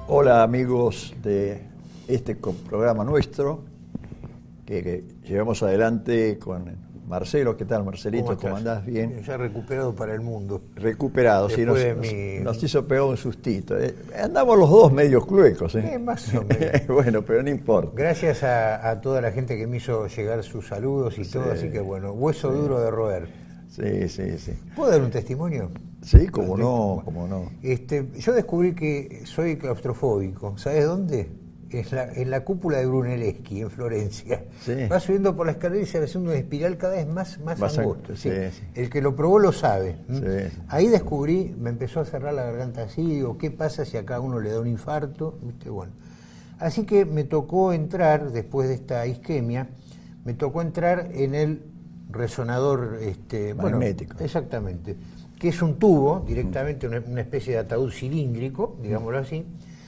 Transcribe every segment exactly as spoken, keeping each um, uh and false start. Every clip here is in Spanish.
Hola amigos de este programa nuestro que, que llevamos adelante con Marcelo. ¿Qué tal, Marcelito? ¿Cómo, ¿Cómo andás? Bien. Ya recuperado para el mundo. Recuperado, sí, nos, de nos, mi... nos hizo pegar un sustito. Eh, andamos los dos medios cluecos. ¿eh? Eh, más o menos. Bueno, pero no importa. Gracias a, a toda la gente que me hizo llegar sus saludos y sí, todo, así que bueno, hueso sí. duro de roer. Sí, sí, sí. ¿Puedo dar un testimonio? Sí, cómo no, cómo no. Este, yo descubrí que soy claustrofóbico. ¿Sabes dónde? En la, en la cúpula de Brunelleschi, en Florencia. Sí. Va subiendo por la escalera y se va haciendo una espiral cada vez más, más, más angosta. Sí, sí. El que lo probó lo sabe. Sí. Ahí descubrí, me empezó a cerrar la garganta así, digo, ¿qué pasa si a cada uno le da un infarto? ¿Viste? Bueno. Así que me tocó entrar, después de esta isquemia, me tocó entrar en el resonador este, magnético. Bueno, exactamente. Que es un tubo, directamente una, una especie de ataúd cilíndrico, digámoslo así.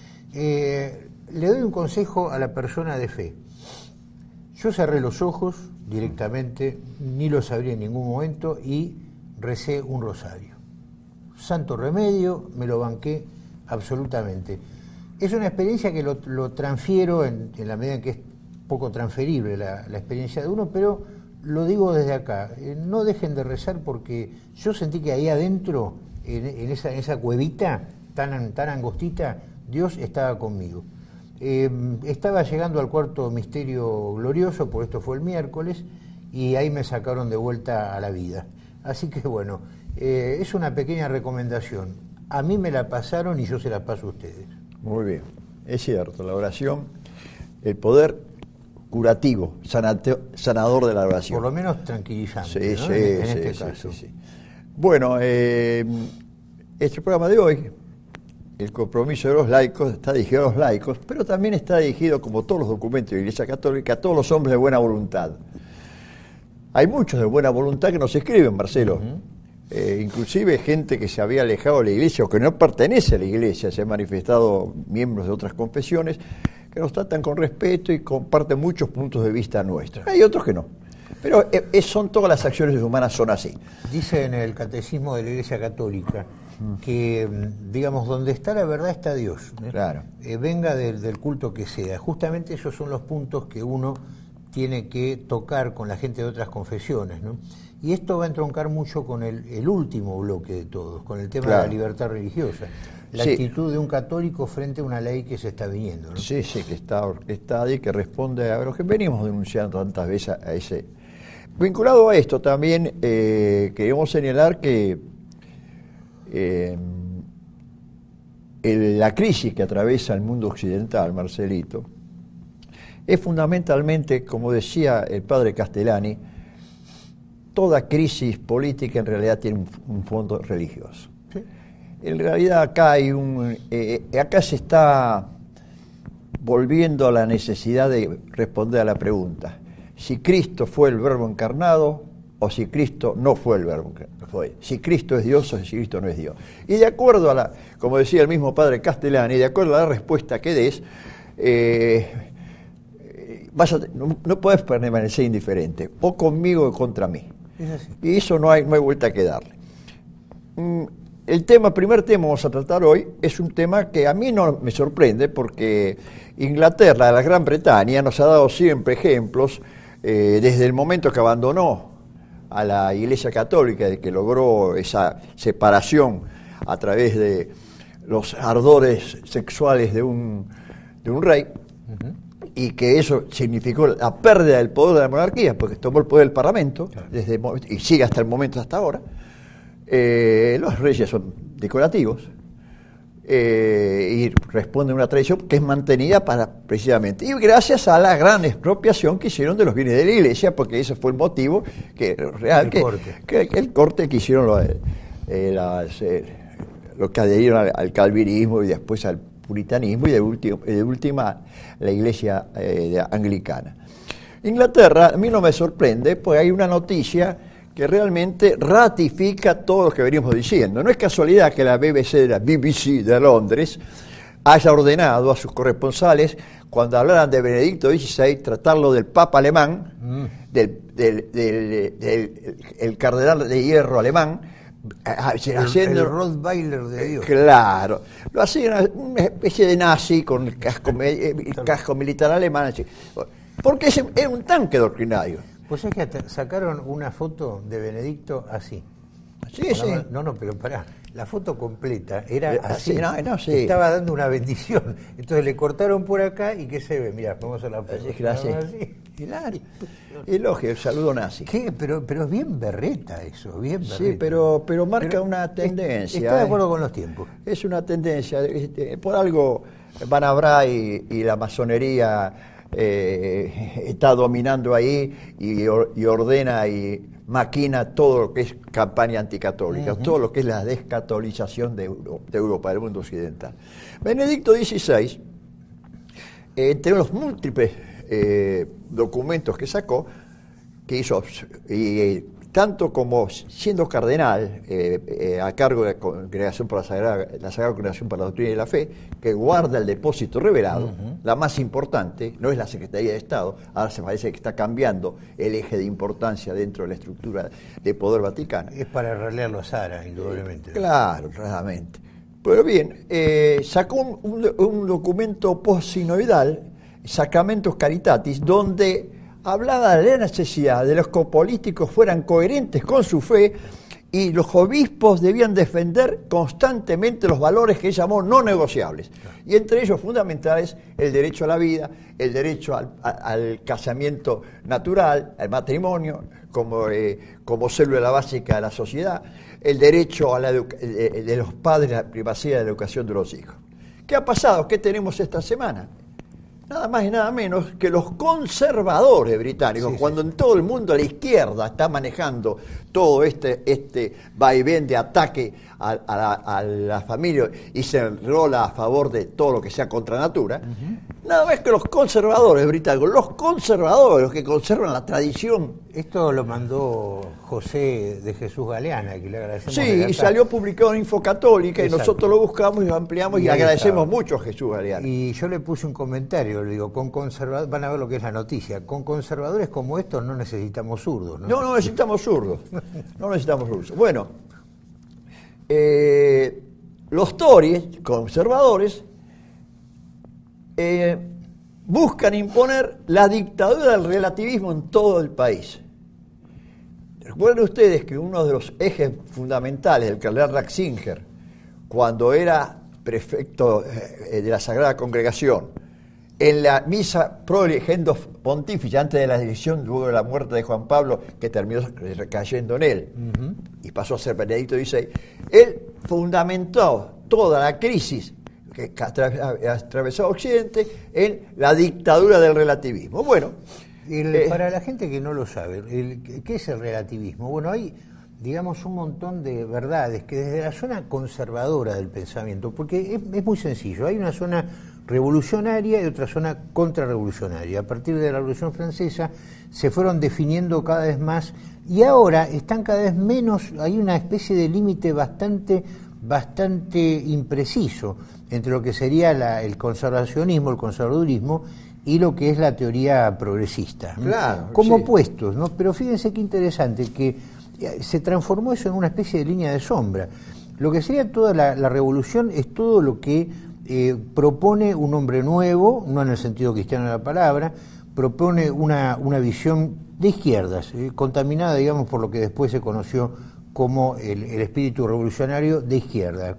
Eh, le doy un consejo a la persona de fe. Yo cerré los ojos directamente, ni los abrí en ningún momento, y recé un rosario. Santo remedio, me lo banqué absolutamente. Es una experiencia que lo, lo transfiero en, en la medida en que es poco transferible la, la experiencia de uno, pero lo digo desde acá, eh, no dejen de rezar, porque yo sentí que ahí adentro, en, en, esa, en esa cuevita tan, tan angostita, Dios estaba conmigo. Eh, estaba llegando al cuarto misterio glorioso, por esto fue el miércoles, y ahí me sacaron de vuelta a la vida. Así que bueno, eh, es una pequeña recomendación. A mí me la pasaron y yo se la paso a ustedes. Muy bien, es cierto, la oración, el poder curativo, sanate, sanador de la oración. Por lo menos tranquilizante, sí, ¿no? sí, en, en sí, este sí, caso. Sí, sí. Bueno, eh, este programa de hoy, el compromiso de los laicos, está dirigido a los laicos, pero también está dirigido, como todos los documentos de la Iglesia Católica, a todos los hombres de buena voluntad. Hay muchos de buena voluntad que nos escriben, Marcelo. Uh-huh. Eh, inclusive gente que se había alejado de la Iglesia o que no pertenece a la Iglesia, se han manifestado miembros de otras confesiones, que nos tratan con respeto y comparten muchos puntos de vista nuestros. Hay otros que no. Pero eh, son todas las acciones humanas son así. Dice en el Catecismo de la Iglesia Católica que, digamos, donde está la verdad está Dios. ¿eh? Claro. Eh, venga del, del culto que sea. Justamente esos son los puntos que uno tiene que tocar con la gente de otras confesiones, ¿no? Y esto va a entroncar mucho con el, el último bloque de todos, con el tema claro. de la libertad religiosa. La sí. actitud de un católico frente a una ley que se está viniendo, ¿no? Sí, sí, que está orquestada y que responde a lo que venimos denunciando tantas veces a ese. Vinculado a esto también, eh, queremos señalar que eh, el, la crisis que atraviesa el mundo occidental, Marcelito, es fundamentalmente, como decía el padre Castellani, toda crisis política en realidad tiene un, un fondo religioso. ¿Sí? En realidad acá hay un, eh, acá se está volviendo a la necesidad de responder a la pregunta: si Cristo fue el Verbo encarnado o si Cristo no fue el Verbo encarnado, si Cristo es Dios o si Cristo no es Dios. Y de acuerdo a la, como decía el mismo padre Castellani, de acuerdo a la respuesta que des, eh, vas a, no, no puedes permanecer indiferente, o conmigo o contra mí. Y eso no hay, no hay vuelta que darle. El tema, primer tema que vamos a tratar hoy es un tema que a mí no me sorprende, porque Inglaterra, la Gran Bretaña, nos ha dado siempre ejemplos, eh, desde el momento que abandonó a la Iglesia Católica, de que logró esa separación a través de los ardores sexuales de un, de un rey, uh-huh. y que eso significó la pérdida del poder de la monarquía, porque tomó el poder del Parlamento, claro. desde el momento, y sigue hasta el momento, hasta ahora. Eh, los reyes son decorativos, eh, y responden a una tradición que es mantenida para, precisamente, y gracias a la gran expropiación que hicieron de los bienes de la Iglesia, porque ese fue el motivo que, real, el que, corte. que el corte que hicieron los, eh, las, eh, los que adherieron al, al calvinismo y después al puritanismo, y de, último, de última la Iglesia eh, anglicana. Inglaterra, a mí no me sorprende, pues hay una noticia que realmente ratifica todo lo que venimos diciendo. No es casualidad que la B B C, la B B C de Londres, haya ordenado a sus corresponsales, cuando hablaran de Benedicto dieciséis, tratarlo del Papa alemán, mm. del, del, del, del el cardenal de hierro alemán, haciendo el, el Rottweiler de Dios. Claro, lo hacían una especie de nazi con el casco, el casco militar alemán, así. Porque ese era un tanque doctrinario. Pues es que hasta sacaron una foto de Benedicto así. Sí, no, sí. No, no, pero pará, la foto completa era así, así no, no, sí. Estaba dando una bendición. Entonces le cortaron por acá y ¿qué se ve? Mirá, vamos a la foto. Es así. Y lógico, el saludo nazi. ¿Qué? Pero, pero es bien berreta eso, bien berreta. Sí, pero, pero marca pero una tendencia. Está de acuerdo ¿eh? con los tiempos. Es una tendencia. Por algo Van Abray y, y la masonería eh, está dominando ahí y, y ordena y maquina todo lo que es campaña anticatólica, uh-huh. todo lo que es la descatolización de Europa, de Europa, del mundo occidental. Benedicto dieciséis, eh, entre los múltiples eh, documentos que sacó, que hizo, y, eh, tanto como siendo cardenal, eh, eh, a cargo de la Congregación para la Sagrada, la Sagrada Congregación para la Doctrina y la Fe, que guarda el depósito revelado, uh-huh. la más importante, no es la Secretaría de Estado, ahora se parece que está cambiando el eje de importancia dentro de la estructura de poder vaticana. Es para relearlo a Sara, indudablemente. Eh, claro, claramente. Pero bien, eh, sacó un, un, un documento post-sinoidal, Sacramentus Caritatis, donde hablaba de la necesidad de los políticos fueran coherentes con su fe y los obispos debían defender constantemente los valores que él llamó no negociables. Y entre ellos fundamentales el derecho a la vida, el derecho al, a, al casamiento natural, al matrimonio como, eh, como célula básica de la sociedad, el derecho a la educa- de, de los padres a la privacidad de la educación de los hijos. ¿Qué ha pasado? ¿Qué tenemos esta semana? Nada más y nada menos que los conservadores británicos, sí, cuando sí, sí. en todo el mundo la izquierda está manejando todo este, este vaivén de ataque a, a, la, a la familia y se enrola a favor de todo lo que sea contra natura, uh-huh. nada más que los conservadores británicos, los conservadores, los que conservan la tradición. Esto lo mandó José de Jesús Galeana, que le agradecemos. Sí, y salió publicado en Infocatólica. Exacto. Y nosotros lo buscamos y lo ampliamos y, y agradecemos estaba. mucho a Jesús Galeana. Y yo le puse un comentario, le digo, con conservadores, van a ver lo que es la noticia, con conservadores como estos no necesitamos zurdos, ¿no? No, no necesitamos zurdos, no necesitamos zurdos. Bueno, eh, los Tories, conservadores, eh, buscan imponer la dictadura del relativismo en todo el país. Recuerden ustedes que uno de los ejes fundamentales del cardenal Ratzinger, cuando era prefecto de la Sagrada Congregación, en la misa pro legendo pontificia, antes de la decisión, luego de la muerte de Juan Pablo, que terminó recayendo en él, uh-huh. y pasó a ser Benedicto dieciséis, él fundamentó toda la crisis que atravesó Occidente en la dictadura del relativismo. Bueno, el, eh, para la gente que no lo sabe, el, ¿qué es el relativismo? Bueno, hay, digamos, un montón de verdades que desde la zona conservadora del pensamiento, porque es, es muy sencillo, hay una zona revolucionaria y otra zona contrarrevolucionaria. A partir de la Revolución Francesa se fueron definiendo cada vez más y ahora están cada vez menos, hay una especie de límite bastante, bastante impreciso entre lo que sería la, el conservacionismo, el conservadurismo y lo que es la teoría progresista. Claro, como sí. opuestos, ¿no? Pero fíjense qué interesante que se transformó eso en una especie de línea de sombra. Lo que sería toda la, la revolución es todo lo que eh, propone un hombre nuevo, no en el sentido cristiano de la palabra, propone una, una visión de izquierdas, eh, contaminada, digamos, por lo que después se conoció como el, el espíritu revolucionario de izquierda.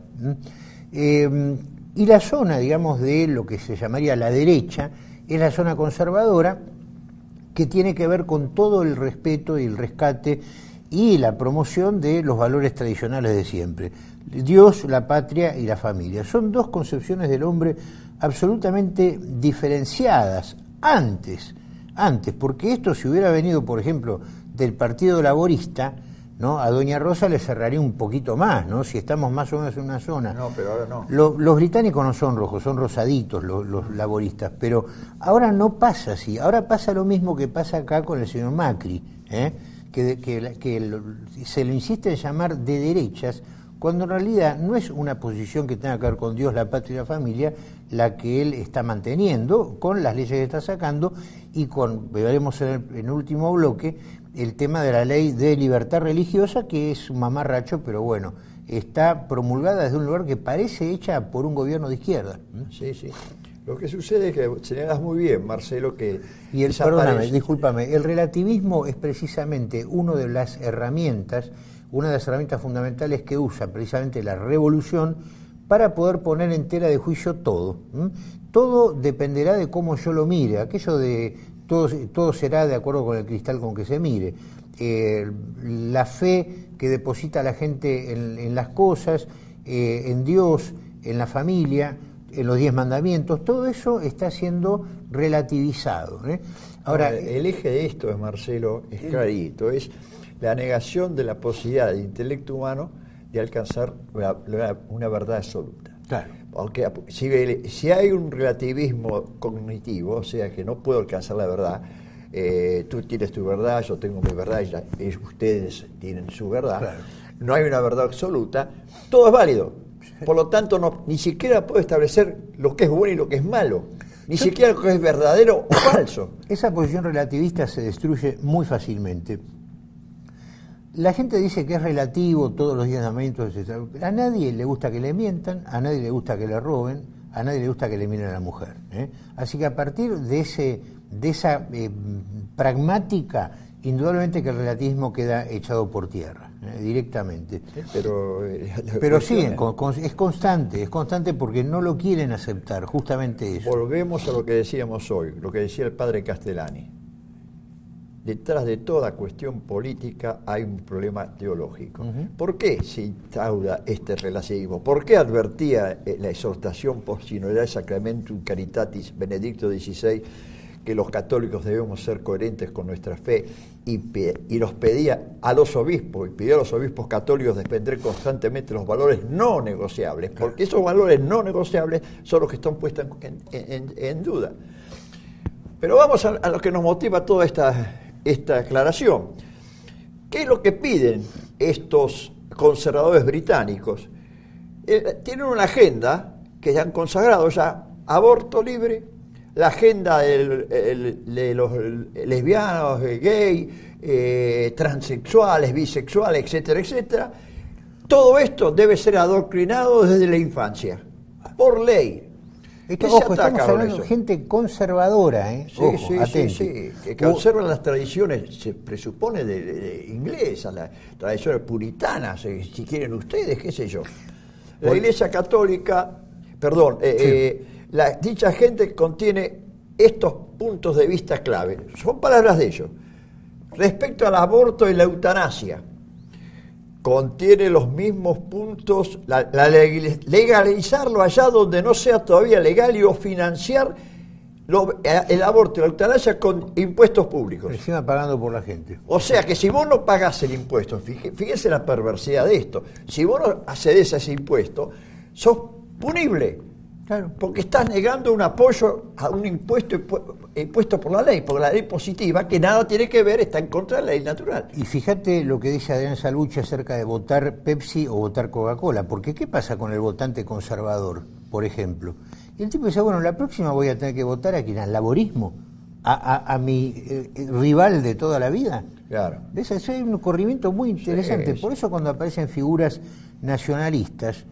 Eh, y la zona, digamos, de lo que se llamaría la derecha, es la zona conservadora, que tiene que ver con todo el respeto y el rescate y la promoción de los valores tradicionales de siempre. Dios, la patria y la familia. Son dos concepciones del hombre absolutamente diferenciadas antes, antes, porque esto si hubiera venido, por ejemplo, del Partido Laborista, ¿no? A Doña Rosa le cerraría un poquito más, ¿no? Si estamos más o menos en una zona. No, pero ahora no. Lo, los británicos no son rojos, son rosaditos los, los laboristas, pero ahora no pasa así. Ahora pasa lo mismo que pasa acá con el señor Macri, ¿eh? que, que, que lo, se lo insiste en llamar de derechas cuando en realidad no es una posición que tenga que ver con Dios, la patria y la familia, la que él está manteniendo con las leyes que está sacando y con, veremos en el, en el último bloque, el tema de la ley de libertad religiosa, que es un mamarracho, pero bueno, está promulgada desde un lugar que parece hecha por un gobierno de izquierda. Sí, sí. Lo que sucede es que señalas muy bien, Marcelo, que... Y el, perdóname, discúlpame, el relativismo es precisamente una de las herramientas, una de las herramientas fundamentales que usa precisamente la revolución para poder poner en tela de juicio todo. ¿Mm? Todo dependerá de cómo yo lo mire, aquello de todo, todo será de acuerdo con el cristal con que se mire. Eh, la fe que deposita la gente en, en las cosas, eh, en Dios, en la familia, en los diez mandamientos, todo eso está siendo relativizado. ¿eh? Ahora, Ahora, el eje de esto, es, Marcelo, es clarito, es la negación de la posibilidad del intelecto humano de alcanzar una, una verdad absoluta. Claro. Porque si, si hay un relativismo cognitivo, o sea que no puedo alcanzar la verdad, eh, tú tienes tu verdad, yo tengo mi verdad, y la, y ustedes tienen su verdad, claro. No hay una verdad absoluta, todo es válido. Por lo tanto, no, ni siquiera puedo establecer lo que es bueno y lo que es malo, ni yo, siquiera lo que es verdadero o falso. Esa posición relativista se destruye muy fácilmente. La gente dice que es relativo todos los diez mandamientos, a nadie le gusta que le mientan, a nadie le gusta que le roben, a nadie le gusta que le miren a la mujer. ¿eh? Así que a partir de, ese, de esa eh, pragmática, indudablemente que el relativismo queda echado por tierra, eh, directamente. Pero, eh, Pero sí, es, es constante, es constante porque no lo quieren aceptar, justamente eso. Volvemos a lo que decíamos hoy, lo que decía el padre Castellani. Detrás de toda cuestión política hay un problema teológico. Uh-huh. ¿Por qué se instaura este relativismo? ¿Por qué advertía la exhortación post sinodal Sacramentum Caritatis Benedicto dieciséis que los católicos debemos ser coherentes con nuestra fe y, pe- y los pedía a los obispos, y pidió a los obispos católicos defender constantemente los valores no negociables? Porque esos valores no negociables son los que están puestos en, en, en duda. Pero vamos a, a lo que nos motiva toda esta... esta aclaración. ¿Qué es lo que piden estos conservadores británicos? Eh, tienen una agenda que han consagrado ya: aborto libre, la agenda del, el, de los lesbianos, gay, eh, transexuales, bisexuales, etcétera, etcétera. Todo esto debe ser adoctrinado desde la infancia, por ley. Esto, ojo, estamos hablando de gente conservadora, ¿eh? Sí, Ojo, sí, atente. sí, sí, que conservan las tradiciones, se presupone, de, de, de inglesas, las tradiciones puritanas, eh, si quieren ustedes, qué sé yo. La Por... Iglesia Católica, perdón, eh, sí. eh, la, dicha gente contiene estos puntos de vista clave. Son palabras de ellos. Respecto al aborto y la eutanasia, contiene los mismos puntos, la, la legalizarlo allá donde no sea todavía legal y o financiar lo, el aborto y la eutanasia con impuestos públicos. Encima pagando por la gente. O sea que si vos no pagás el impuesto, fíjese la perversidad de esto, si vos no accedes a ese impuesto, sos punible. Claro. Porque estás negando un apoyo a un impuesto impuesto por la ley, por la ley positiva, que nada tiene que ver, está en contra de la ley natural. Y fíjate lo que dice Adrián Salvucci acerca de votar Pepsi o votar Coca-Cola, porque ¿qué pasa con el votante conservador, por ejemplo? Y el tipo dice, bueno, la próxima voy a tener que votar a quien, al laborismo, a, a, a mi eh, rival de toda la vida. Claro. Ese es un corrimiento muy interesante. Sí, por eso cuando aparecen figuras nacionalistas,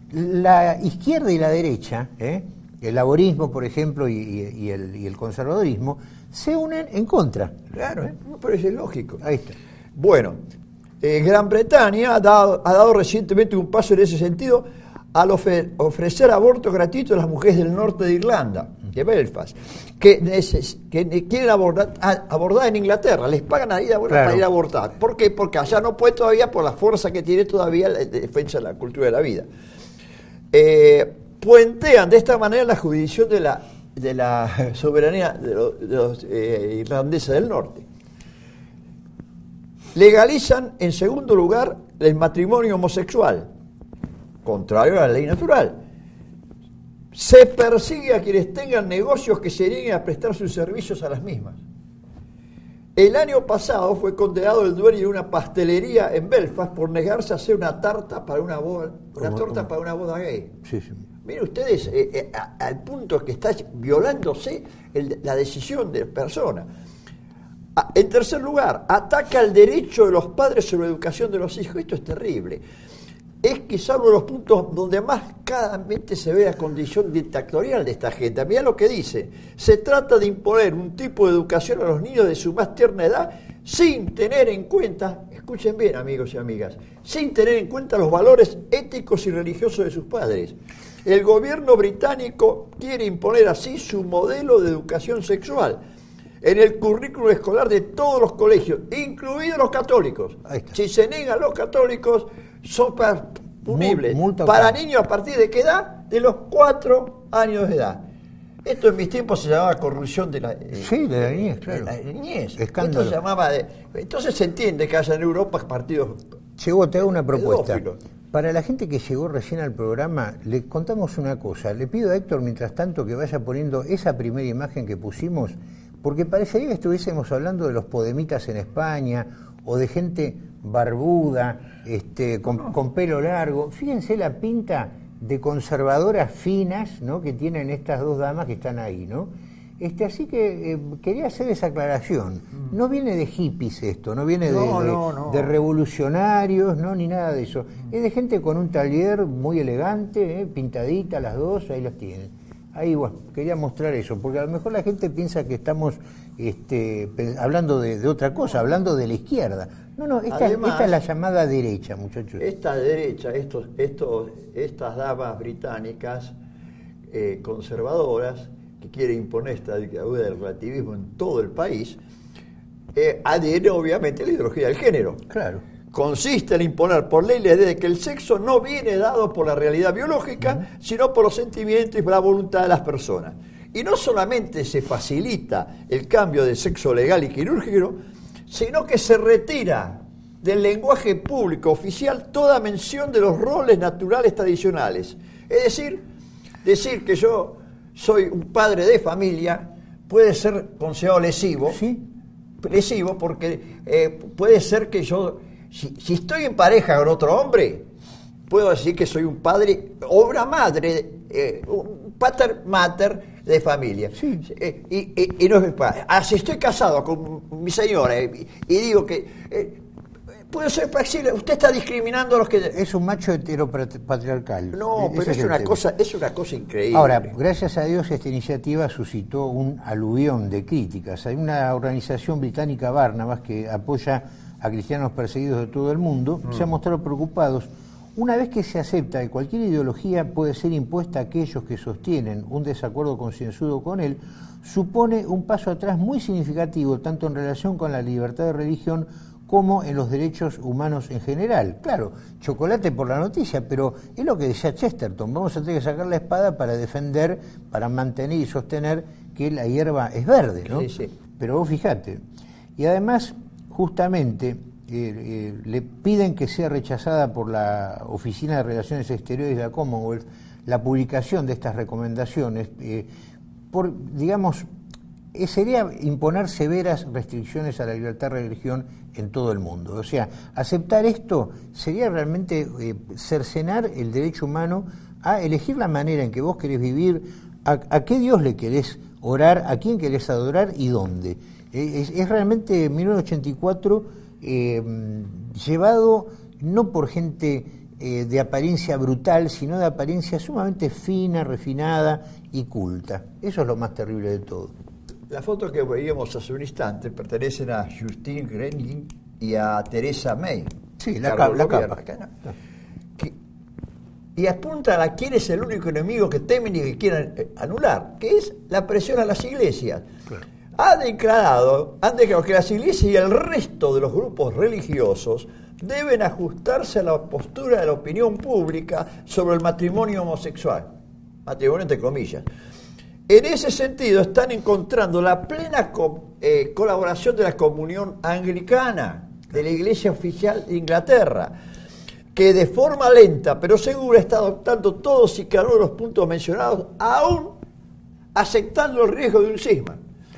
la izquierda y la derecha, ¿eh? el laborismo, por ejemplo, y, y, y, el, y el conservadorismo, se unen en contra. Claro, ¿eh? Me parece lógico. Ahí está. Bueno, eh, Gran Bretaña ha dado, ha dado recientemente un paso en ese sentido al ofre, ofrecer aborto gratuito a las mujeres del norte de Irlanda, de Belfast, que, neces, que quieren abordar, a, abordar en Inglaterra, les pagan a ir a, claro. para ir a abortar. ¿Por qué? Porque allá no puede todavía, por la fuerza que tiene todavía la defensa de la cultura de la vida. Eh, puentean de esta manera la jurisdicción de la, de la soberanía de los, de los eh, irlandeses del norte. Legalizan, en segundo lugar, el matrimonio homosexual, contrario a la ley natural. Se persigue a quienes tengan negocios que se nieguen a prestar sus servicios a las mismas. El año pasado fue condenado el dueño de una pastelería en Belfast por negarse a hacer una tarta para una boda, una torta para una boda gay. Sí, sí. Miren ustedes, eh, eh, a, al punto que está violándose el, la decisión de la persona. A, en tercer lugar, ataca el derecho de los padres sobre la educación de los hijos. Esto es terrible. Es quizá uno de los puntos donde más claramente se ve la condición dictatorial de esta gente. Mirá lo que dice. Se trata de imponer un tipo de educación a los niños de su más tierna edad sin tener en cuenta, escuchen bien amigos y amigas, sin tener en cuenta los valores éticos y religiosos de sus padres. El gobierno británico quiere imponer así su modelo de educación sexual en el currículo escolar de todos los colegios, incluidos los católicos. Si se niegan los católicos, son punibles. Para niños a partir de qué edad? De los cuatro años de edad. Esto en mis tiempos se llamaba corrupción de la, eh, sí, de la niñez, claro. De la niñez. Escándalo. Esto se llamaba de, entonces se entiende que haya en Europa partidos. Llegó, te hago una propuesta. pedófilos. Para la gente que llegó recién al programa, le contamos una cosa. Le pido a Héctor, mientras tanto, que vaya poniendo esa primera imagen que pusimos, porque parecería que estuviésemos hablando de los podemitas en España o de gente barbuda, este, con, con pelo largo. Fíjense la pinta de conservadoras finas, ¿no?, que tienen estas dos damas que están ahí, ¿no? Este, así que eh, quería hacer esa aclaración. No viene de hippies esto, no viene de, No, de, no, no. de revolucionarios, no, ni nada de eso. Es de gente con un taller muy elegante, eh, pintadita las dos, ahí las tienen. Ahí, bueno, quería mostrar eso, porque a lo mejor la gente piensa que estamos este, hablando de, de otra cosa, hablando de la izquierda. No, no, esta, Además, esta es la llamada derecha, muchachos. Esta derecha, estos, estos, estas damas británicas eh, conservadoras que quieren imponer esta dictadura del relativismo en todo el país, eh, adhieren obviamente a la ideología del género. Claro. Consiste en imponer por ley la idea de que el sexo no viene dado por la realidad biológica, uh-huh. sino por los sentimientos y por la voluntad de las personas. Y no solamente se facilita el cambio de sexo legal y quirúrgico, sino que se retira del lenguaje público oficial toda mención de los roles naturales tradicionales. Es decir, decir que yo soy un padre de familia puede ser considerado lesivo, ¿sí? lesivo porque eh, puede ser que yo, si, si estoy en pareja con otro hombre, puedo decir que soy un padre o una madre, eh, un pater mater de familia. Sí. Eh, y, y, y no es padre. Ah, si estoy casado con mi señora eh, y, y digo que eh, puede ser flexible, usted está discriminando a los que... Es un macho heteropatriarcal. No, Ese pero es, es una tema. cosa, es una cosa increíble. Ahora, gracias a Dios esta iniciativa suscitó un aluvión de críticas. Hay una organización británica, Barnabas, que apoya a cristianos perseguidos de todo el mundo, mm. se han mostrado preocupados. Una vez que se acepta que cualquier ideología puede ser impuesta a aquellos que sostienen un desacuerdo concienzudo con él, supone un paso atrás muy significativo, tanto en relación con la libertad de religión como en los derechos humanos en general. Claro, chocolate por la noticia, pero es lo que decía Chesterton, vamos a tener que sacar la espada para defender, para mantener y sostener que la hierba es verde, ¿no? Sí, sí. Pero vos fijate, y además, justamente, eh, eh, le piden que sea rechazada por la Oficina de Relaciones Exteriores de la Commonwealth la publicación de estas recomendaciones, eh, por, digamos, eh, sería imponer severas restricciones a la libertad de religión en todo el mundo. O sea, aceptar esto sería realmente eh, cercenar el derecho humano a elegir la manera en que vos querés vivir, a, a qué Dios le querés orar, a quién querés adorar y dónde. Eh, es, es realmente mil novecientos ochenta y cuatro eh, llevado no por gente eh, de apariencia brutal, sino de apariencia sumamente fina, refinada y culta. Eso es lo más terrible de todo. Las fotos que veíamos hace un instante pertenecen a Justine Greening y a Theresa May. Sí, la, capa, la capa. Acá, ¿no? que, y apuntan a quién es el único enemigo que temen y que quieren anular, que es la presión a las iglesias. Claro. Ha declarado, han declarado que las iglesias y el resto de los grupos religiosos deben ajustarse a la postura de la opinión pública sobre el matrimonio homosexual. Matrimonio entre comillas. En ese sentido están encontrando la plena co eh, colaboración de la comunión anglicana, de la Iglesia Oficial de Inglaterra, que de forma lenta pero segura está adoptando todos y cada uno de los puntos mencionados, aún aceptando el riesgo de un cisma.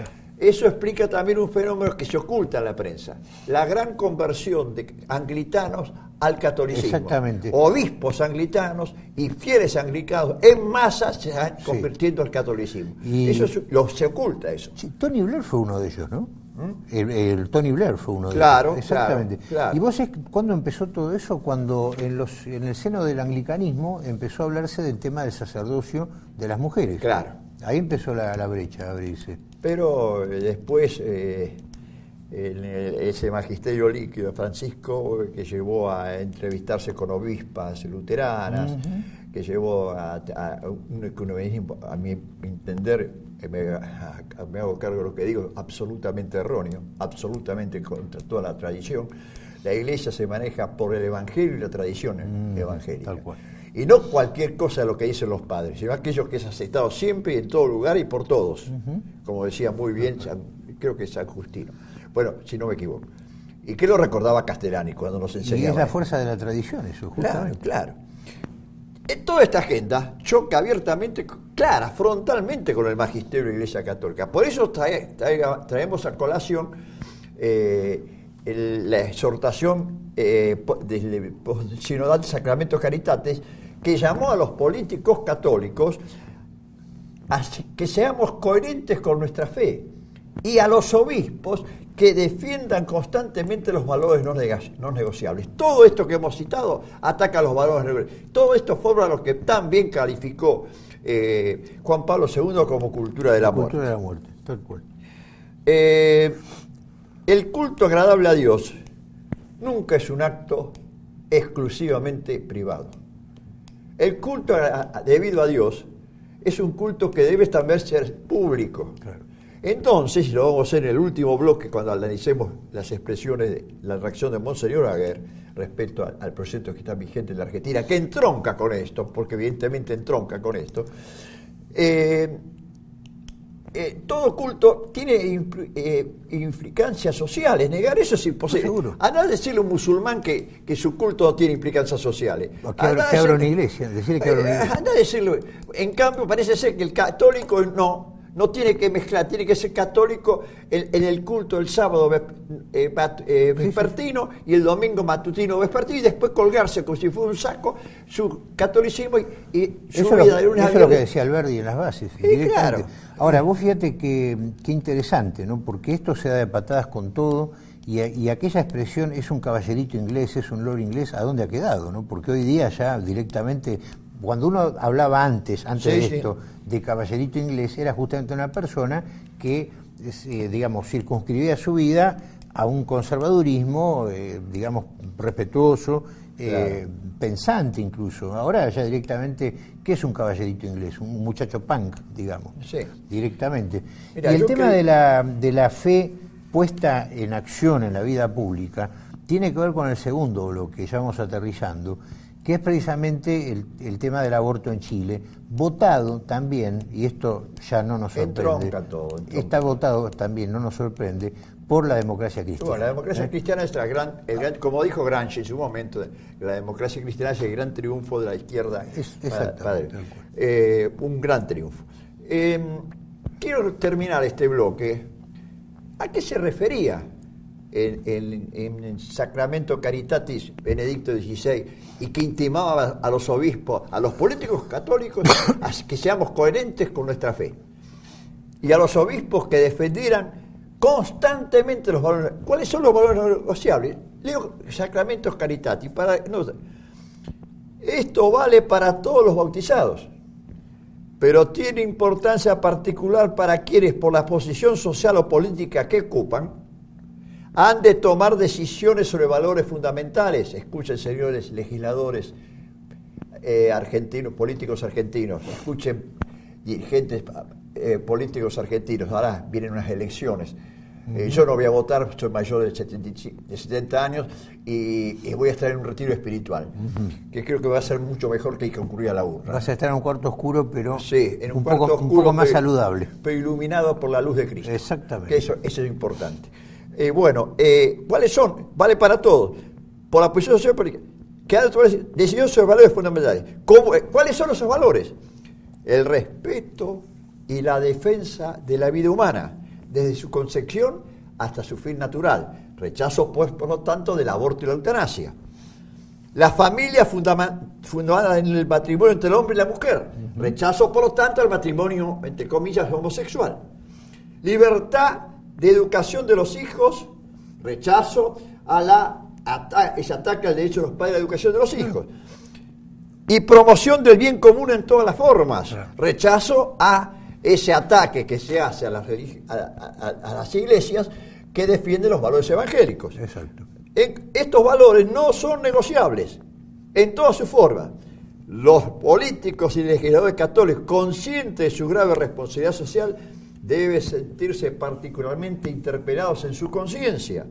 Eso explica también un fenómeno que se oculta en la prensa, la gran conversión de anglitanos al catolicismo. Exactamente. Obispos anglitanos y fieles anglicanos en masa se están Sí. convirtiendo al catolicismo. Y- Eso es- lo, se oculta eso. Sí, Tony Blair fue uno de ellos, ¿no? El, el Tony Blair fue uno de Claro, ellos. Exactamente. claro, claro. ¿Y vos es cuándo empezó todo eso? Cuando en, los, en el seno del anglicanismo empezó a hablarse del tema del sacerdocio de las mujeres. Claro. Ahí empezó la, la brecha a abrirse. Pero eh, después eh, el- el- ese magisterio líquido de Francisco, eh, que llevó a entrevistarse con obispas luteranas, que llevó a, a un ecumenismo, a mi entender, eh, me, a- me hago cargo de lo que digo, absolutamente erróneo, absolutamente contra toda la tradición. La Iglesia se maneja por el Evangelio y la tradición Mm, evangélica. tal cual. Y no cualquier cosa de lo que dicen los padres, sino aquello que es aceptado siempre y en todo lugar y por todos, como decía muy bien, San- creo que es San Justino. Bueno, si no me equivoco. Y que lo recordaba Castellani cuando nos Y enseñaba. es la fuerza de la tradición, eso, Claro, justamente. claro. En toda esta agenda choca abiertamente, clara, frontalmente con el magisterio de la Iglesia Católica. Por eso trae- trae- traemos a colación eh, el- la exhortación eh, po- del po- sinodal de Sacramentos Caritatis, que llamó a los políticos católicos a que seamos coherentes con nuestra fe, y a los obispos que defiendan constantemente los valores no, nega- no negociables. Todo esto que hemos citado ataca los valores negociables. Todo esto forma lo que tan bien calificó eh, Juan Pablo segundo como cultura de la muerte. Cultura de la muerte, tal cual. Eh, el culto agradable a Dios nunca es un acto exclusivamente privado. El culto a- a- debido a Dios es un culto que debe también ser público. Claro. Entonces, y lo vamos a hacer en el último bloque cuando analicemos las expresiones de la reacción de Monseñor Aguer respecto a- al proyecto que está vigente en la Argentina, que entronca con esto, porque evidentemente entronca con esto. Eh, eh, todo culto tiene impl- eh, implicancias sociales. Negar eso es imposible. Seguro. Andá a decirle a un musulmán que, que su culto no tiene implicancias sociales. O que abra- Andá a que abra decirle- una iglesia, decirle que abra una Eh, iglesia. Andá a decirle. En cambio, parece ser que el católico no. No tiene que mezclar, tiene que ser católico en, en el culto el sábado ve- eh, mat- eh, vespertino y el domingo matutino vespertino, y después colgarse como si fuera un saco su catolicismo y, y su Eso, es lo, vida de lunes a eso es lo que viernes. decía Alberdi en las bases. Sí, directamente. claro. Ahora, vos fíjate que, qué interesante, ¿no? Porque esto se da de patadas con todo y, y aquella expresión es un caballerito inglés, es un lord inglés, ¿a dónde ha quedado? ¿No? Porque hoy día ya directamente, cuando uno hablaba antes, antes Sí, de sí. esto, de caballerito inglés, era justamente una persona que, eh, digamos, circunscribía su vida a un conservadurismo, eh, digamos, respetuoso, eh, pensante incluso. Ahora ya directamente, ¿qué es un caballerito inglés? Un muchacho punk, digamos, Sí. directamente. Mira, y el yo tema creo- de la, de la fe puesta en acción en la vida pública tiene que ver con el segundo bloque, ya vamos aterrizando, que es precisamente el, el tema del aborto en Chile, votado también, y esto ya no nos sorprende, Entronca todo, entronca. está votado también, no nos sorprende, por la democracia cristiana. Bueno, la democracia ¿Eh? cristiana es la gran, el gran- como dijo Gramsci en su momento, la democracia cristiana es el gran triunfo de la izquierda. Es- pa- exactamente, padre. tal cual. Eh, un gran triunfo. Eh, quiero terminar este bloque. ¿A qué se refería en, en- en el Sacramento Caritatis Benedicto dieciséis y que intimaba a los obispos, a los políticos católicos, a que seamos coherentes con nuestra fe? Y a los obispos que defendieran constantemente los valores. ¿Cuáles son los valores no negociables? Leo Sacramentos Caritatis. Para, no, esto vale para todos los bautizados, pero tiene importancia particular para quienes, por la posición social o política que ocupan, han de tomar decisiones sobre valores fundamentales. Escuchen, señores legisladores eh, argentinos, políticos argentinos, escuchen, dirigentes eh, políticos argentinos. Ahora vienen unas elecciones. Eh, yo no voy a votar, soy mayor de setenta, y cinco de setenta años y, y voy a estar en un retiro espiritual, que creo que va a ser mucho mejor que concurrir a la urna. Vas a estar en un cuarto oscuro, pero Sí, en un, un, cuarto poco, oscuro, un poco más pero- saludable. pero iluminado por la luz de Cristo. Exactamente. Que eso, eso es importante. Eh, bueno, eh, ¿cuáles son? Vale para todos. Por la posición social política, que ha de tomar decisiones sobre valores fundamentales. ¿Cómo, eh, ¿Cuáles son esos valores? El respeto y la defensa de la vida humana, desde su concepción hasta su fin natural. Rechazo, pues, por lo tanto, del aborto y la eutanasia. La familia fundama, fundada en el matrimonio entre el hombre y la mujer. Rechazo, por lo tanto, al matrimonio, entre comillas, homosexual. Libertad de educación de los hijos. Rechazo a la, ata, ese ataque al derecho de los padres a la educación de los hijos. Y promoción del bien común en todas las formas. Rechazo a ese ataque que se hace a las, a, a, a las iglesias que defienden los valores evangélicos. Exacto. En, estos valores no son negociables en toda su forma. Los políticos y legisladores católicos, conscientes de su grave responsabilidad social, deben sentirse particularmente interpelados en su conciencia,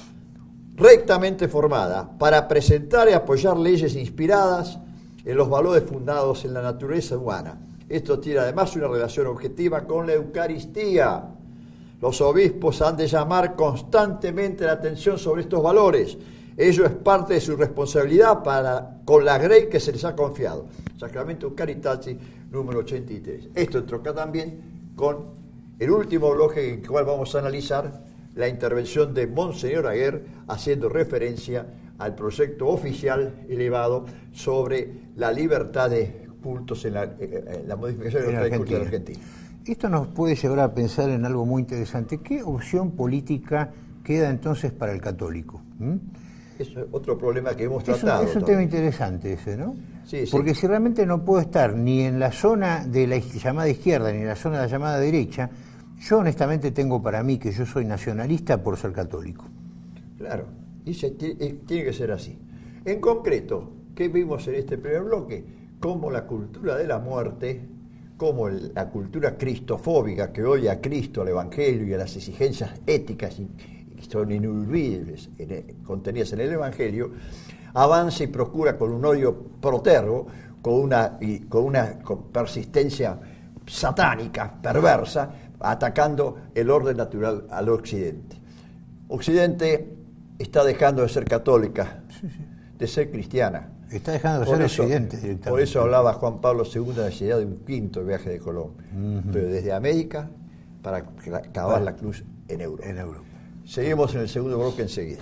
rectamente formada, para presentar y apoyar leyes inspiradas en los valores fundados en la naturaleza humana. Esto tiene además una relación objetiva con la Eucaristía. Los obispos han de llamar constantemente la atención sobre estos valores. Ello es parte de su responsabilidad para, con la grey que se les ha confiado. Sacramento Caritatis, número ochenta y tres. Esto entronca también con el último bloque en el cual vamos a analizar la intervención de Monseñor Aguer, haciendo referencia al proyecto oficial elevado sobre la libertad de cultos en la, en la modificación de la libertad de cultos en Argentina. Esto nos puede llevar a pensar en algo muy interesante. ¿Qué opción política queda entonces para el católico? ¿Mm? Eso es otro problema que hemos es tratado. Un, es un tema interesante ese, ¿no? Sí, sí. Porque si realmente no puedo estar ni en la zona de la llamada izquierda ni en la zona de la llamada derecha, yo honestamente tengo para mí que yo soy nacionalista por ser católico. Claro, y se, tiene que ser así. En concreto, ¿qué vimos en este primer bloque? Cómo la cultura de la muerte, como la cultura cristofóbica que odia a Cristo, al Evangelio y a las exigencias éticas que son inolvidables contenidas en el Evangelio, avanza y procura con un odio protervo, con una, y con una con persistencia satánica, perversa, atacando el orden natural al Occidente. Occidente está dejando de ser católica, sí, sí. de ser cristiana. Está dejando de ser eso, occidente directamente. Por eso hablaba Juan Pablo segundo de la necesidad de un quinto viaje de Colón. Uh-huh. Pero desde América para clavar la cruz en Europa. En Europa. Seguimos en el segundo bloque enseguida.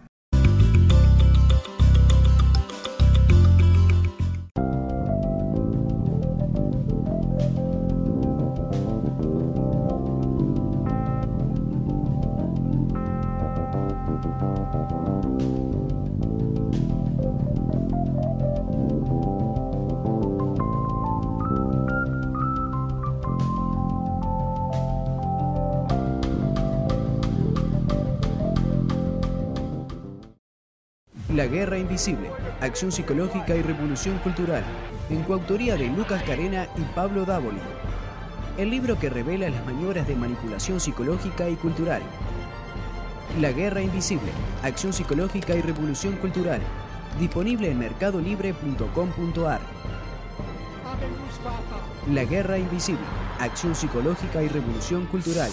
La Guerra Invisible, Acción Psicológica y Revolución Cultural, en coautoría de Lucas Carena y Pablo Dávoli. El libro que revela las maniobras de manipulación psicológica y cultural. La Guerra Invisible, Acción Psicológica y Revolución Cultural, disponible en mercado libre punto com punto a r. La Guerra Invisible, Acción Psicológica y Revolución Cultural.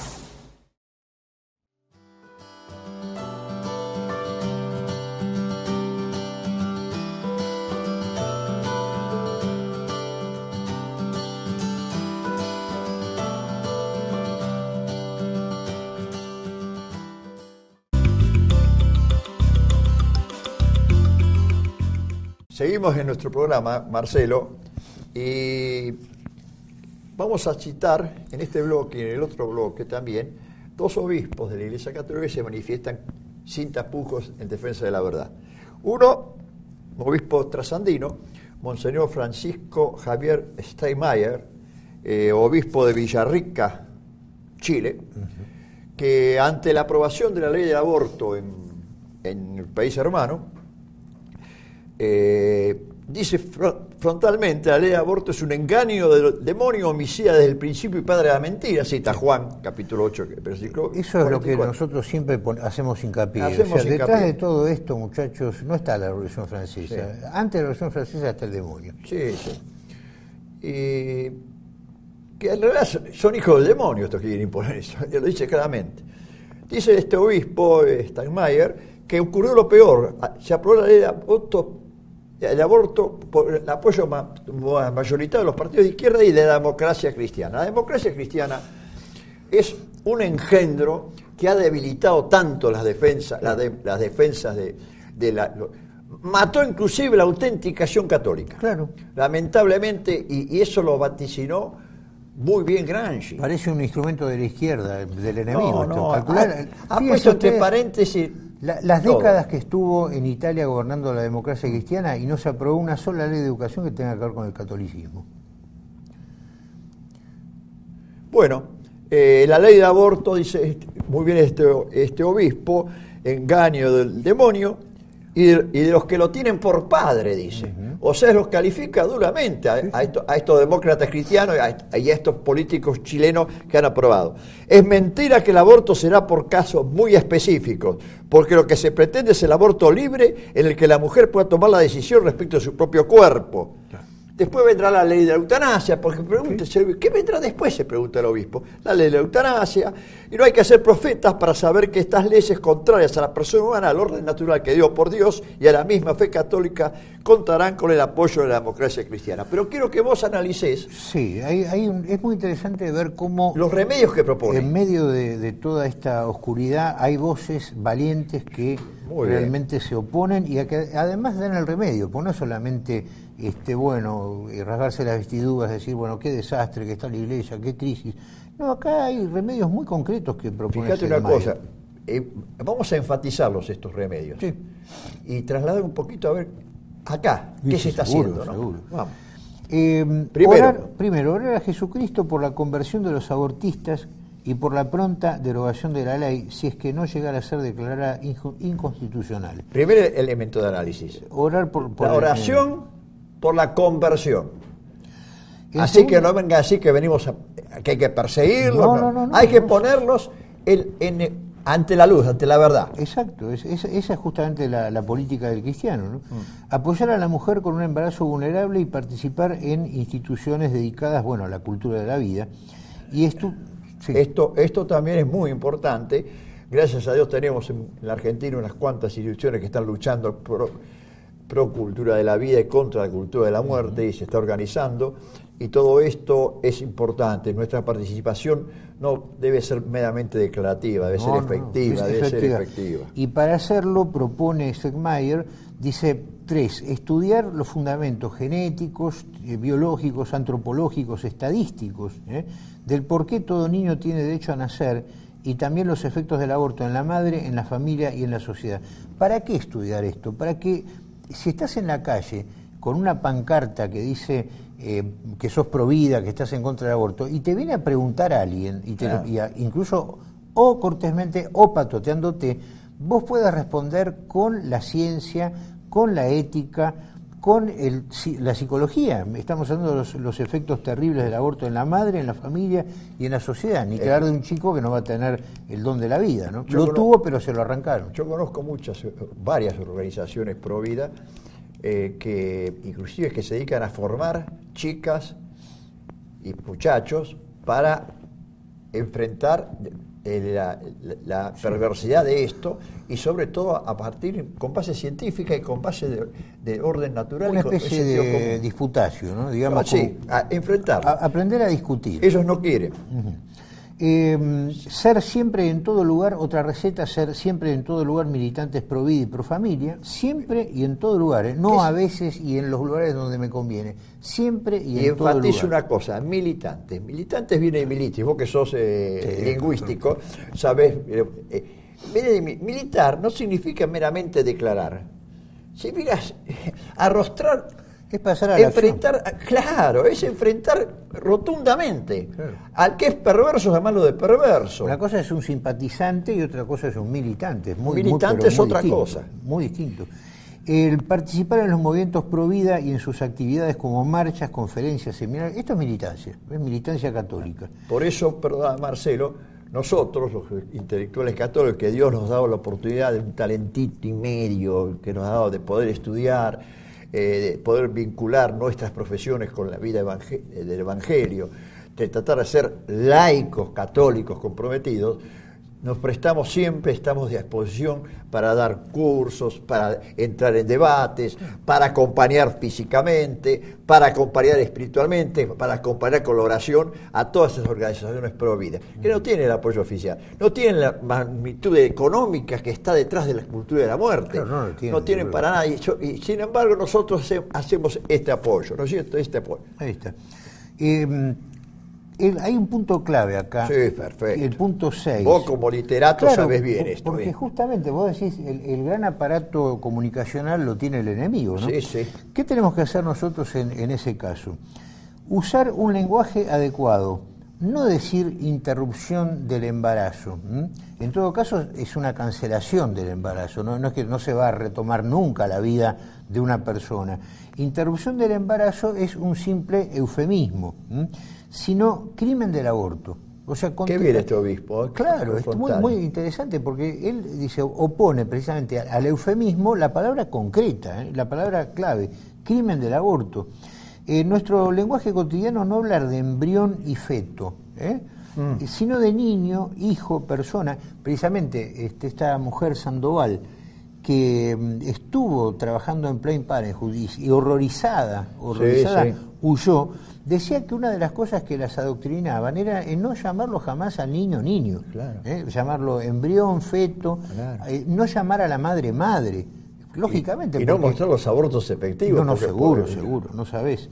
Seguimos en nuestro programa, Marcelo, y vamos a citar en este bloque y en el otro bloque también dos obispos de la Iglesia Católica que se manifiestan sin tapujos en defensa de la verdad. Uno, obispo trasandino, Monseñor Francisco Javier Steinmeier, eh, obispo de Villarrica, Chile, uh-huh. que ante la aprobación de la ley del aborto en, en el país hermano, Eh, dice frontalmente: la ley de aborto es un engaño del demonio homicida desde el principio y padre de la mentira, cita Juan, capítulo ocho, versículo Eso es lo que nosotros siempre hacemos hincapié. Hacemos o sea, hincapié. Detrás de todo esto, muchachos, no está la Revolución Francesa. Sí. Antes de la Revolución Francesa está el demonio. Sí, sí. Y que en realidad son hijos del demonio estos que quieren imponer eso, lo dice claramente. Dice este obispo Steinmeier que ocurrió lo peor: se aprobó la ley de aborto, el aborto por el apoyo mayoritario de los partidos de izquierda y de la democracia cristiana. La democracia cristiana es un engendro que ha debilitado tanto las defensas, las, de, las defensas de, de la... Lo, mató inclusive la auténtica acción católica. Claro. Lamentablemente, y, y eso lo vaticinó muy bien Gramsci. Parece un instrumento de la izquierda, del enemigo. No, no, Calcular, ha, ha puesto entre usted, paréntesis... La, las todo. décadas que estuvo en Italia gobernando la democracia cristiana y no se aprobó una sola ley de educación que tenga que ver con el catolicismo. Bueno, eh, la ley de aborto, dice muy bien este, este obispo, engaño del demonio y de, y de los que lo tienen por padre, dice. Uh-huh. O sea, los califica duramente a, a, esto, a estos demócratas cristianos y a, y a estos políticos chilenos que han aprobado. Es mentira que el aborto será por casos muy específicos, porque lo que se pretende es el aborto libre en el que la mujer pueda tomar la decisión respecto a su propio cuerpo. Después vendrá la ley de la eutanasia, porque pregúntese, ¿qué vendrá después? Se pregunta el obispo. La ley de la eutanasia, y no hay que ser profetas para saber que estas leyes contrarias a la persona humana, al orden natural que dio por Dios y a la misma fe católica, contarán con el apoyo de la democracia cristiana. Pero quiero que vos analicés... Sí, hay, hay un, es muy interesante ver cómo... Los remedios que propone. En medio de, de toda esta oscuridad hay voces valientes que muy realmente bien. Se oponen y a que además dan el remedio, porque no solamente... Este, bueno, y rasgarse las vestiduras, decir, bueno, qué desastre que está la iglesia, qué crisis. No, acá hay remedios muy concretos que proponen. Fíjate una cosa, eh, vamos a enfatizarlos estos remedios. Sí. Y trasladar un poquito a ver acá, qué sí, se está seguro, haciendo, ¿no? Seguro. Vamos. Eh, primero. Orar, primero, orar a Jesucristo por la conversión de los abortistas y por la pronta derogación de la ley, si es que no llegara a ser declarada inconstitucional. Primer elemento de análisis. Orar por, por la oración... El, por la conversión. Así segundo, que no venga así que venimos a, que hay que perseguirlos, no, no. No, no, no, hay no, que no, ponerlos en, en, ante la luz, ante la verdad. Exacto, es, es, esa es justamente la, la política del cristiano, ¿no? Mm. Apoyar a la mujer con un embarazo vulnerable y participar en instituciones dedicadas, bueno, a la cultura de la vida. Y esto, sí. esto, esto también es muy importante. Gracias a Dios tenemos en la Argentina unas cuantas instituciones que están luchando por pro cultura de la vida y contra la cultura de la muerte, y se está organizando, y todo esto es importante. Nuestra participación no debe ser meramente declarativa, debe no, ser efectiva, no, debe efectiva. ser efectiva. Y para hacerlo propone Stegmaier, dice tres, estudiar los fundamentos genéticos, eh, biológicos, antropológicos, estadísticos, ¿eh? del por qué todo niño tiene derecho a nacer, y también los efectos del aborto en la madre, en la familia y en la sociedad. ¿Para qué estudiar esto? Para que si estás en la calle con una pancarta que dice eh, que sos pro vida, que estás en contra del aborto, y te viene a preguntar a alguien, y te, claro. y a, incluso o cortésmente o patoteándote, vos puedas responder con la ciencia, con la ética, con el, la psicología. Estamos hablando de los, los efectos terribles del aborto en la madre, en la familia y en la sociedad. Ni que hablar de un chico que no va a tener el don de la vida, ¿no? Lo conozco, tuvo, pero se lo arrancaron. Yo conozco muchas, varias organizaciones pro vida, eh, que inclusive que se dedican a formar chicas y muchachos para enfrentar eh, la, la sí. perversidad de esto, y sobre todo a partir con base científica y con base de, de orden natural. Una y con especie de disputacio, ¿no? Digamos, no, sí, a enfrentar. A, aprender a discutir. Ellos no quieren. Uh-huh. Eh, ser siempre en todo lugar, otra receta, ser siempre en todo lugar militantes pro vida y pro familia, siempre y en todo lugar, ¿eh? No a veces y en los lugares donde me conviene, siempre y, y en todo lugar. Y enfatizo una cosa, militantes, militantes viene de militis, vos que sos eh, sí, lingüístico, sabés, eh, eh, viene de militar no significa meramente declarar, si miras, eh, arrostrar... Es pasar a la enfrentar, acción. Claro, es enfrentar rotundamente claro. al que es perverso, llamarlo de perverso. Una cosa es un simpatizante y otra cosa es un militante. Es muy, militante muy, es muy otra distinto, cosa. Muy distinto. El participar en los movimientos pro vida y en sus actividades como marchas, conferencias, seminarios, esto es militancia, es militancia católica. Por eso, perdón, Marcelo, nosotros, los intelectuales católicos, que Dios nos ha dado la oportunidad de un talentito y medio, que nos ha dado de poder estudiar, Eh, de poder vincular nuestras profesiones con la vida evangel- del Evangelio, de tratar de ser laicos católicos comprometidos, nos prestamos siempre, estamos de exposición para dar cursos, para entrar en debates, para acompañar físicamente, para acompañar espiritualmente, para acompañar con la oración a todas esas organizaciones pro vida, que no tienen el apoyo oficial, no tienen la magnitud económica que está detrás de la cultura de la muerte, Claro, no, no tienen, no tienen para nada, y, yo, y sin embargo nosotros hacemos este apoyo, ¿no es cierto? Este apoyo. Ahí está. Eh, el, hay un punto clave acá. Sí, perfecto. El punto seis. Vos como literato Claro, sabés bien esto. Porque ¿eh? justamente vos decís, el, el gran aparato comunicacional lo tiene el enemigo, ¿no? Sí, sí. ¿Qué tenemos que hacer nosotros en, en ese caso? Usar un lenguaje adecuado, no decir interrupción del embarazo. ¿m? En todo caso es una cancelación del embarazo, ¿no? No es que no se va a retomar nunca la vida de una persona. Interrupción del embarazo es un simple eufemismo, ¿m? sino crimen del aborto. O sea, Qué bien este obispo. ¿eh? Claro, es muy, muy interesante porque él dice, opone precisamente al, al eufemismo la palabra concreta, ¿eh? la palabra clave, crimen del aborto. En nuestro lenguaje cotidiano no hablar de embrión y feto, ¿eh? mm. sino de niño, hijo, persona. Precisamente este, esta mujer Sandoval, que mm, estuvo trabajando en Planned Parenthood y horrorizada, horrorizada sí, sí. huyó, decía que una de las cosas que las adoctrinaban era en no llamarlo jamás al niño niño, claro. ¿eh? llamarlo embrión, feto, claro. eh, no llamar a la madre madre. Lógicamente. Y, y no mostrar los abortos efectivos. No, no, seguro, puede, seguro, no sabés.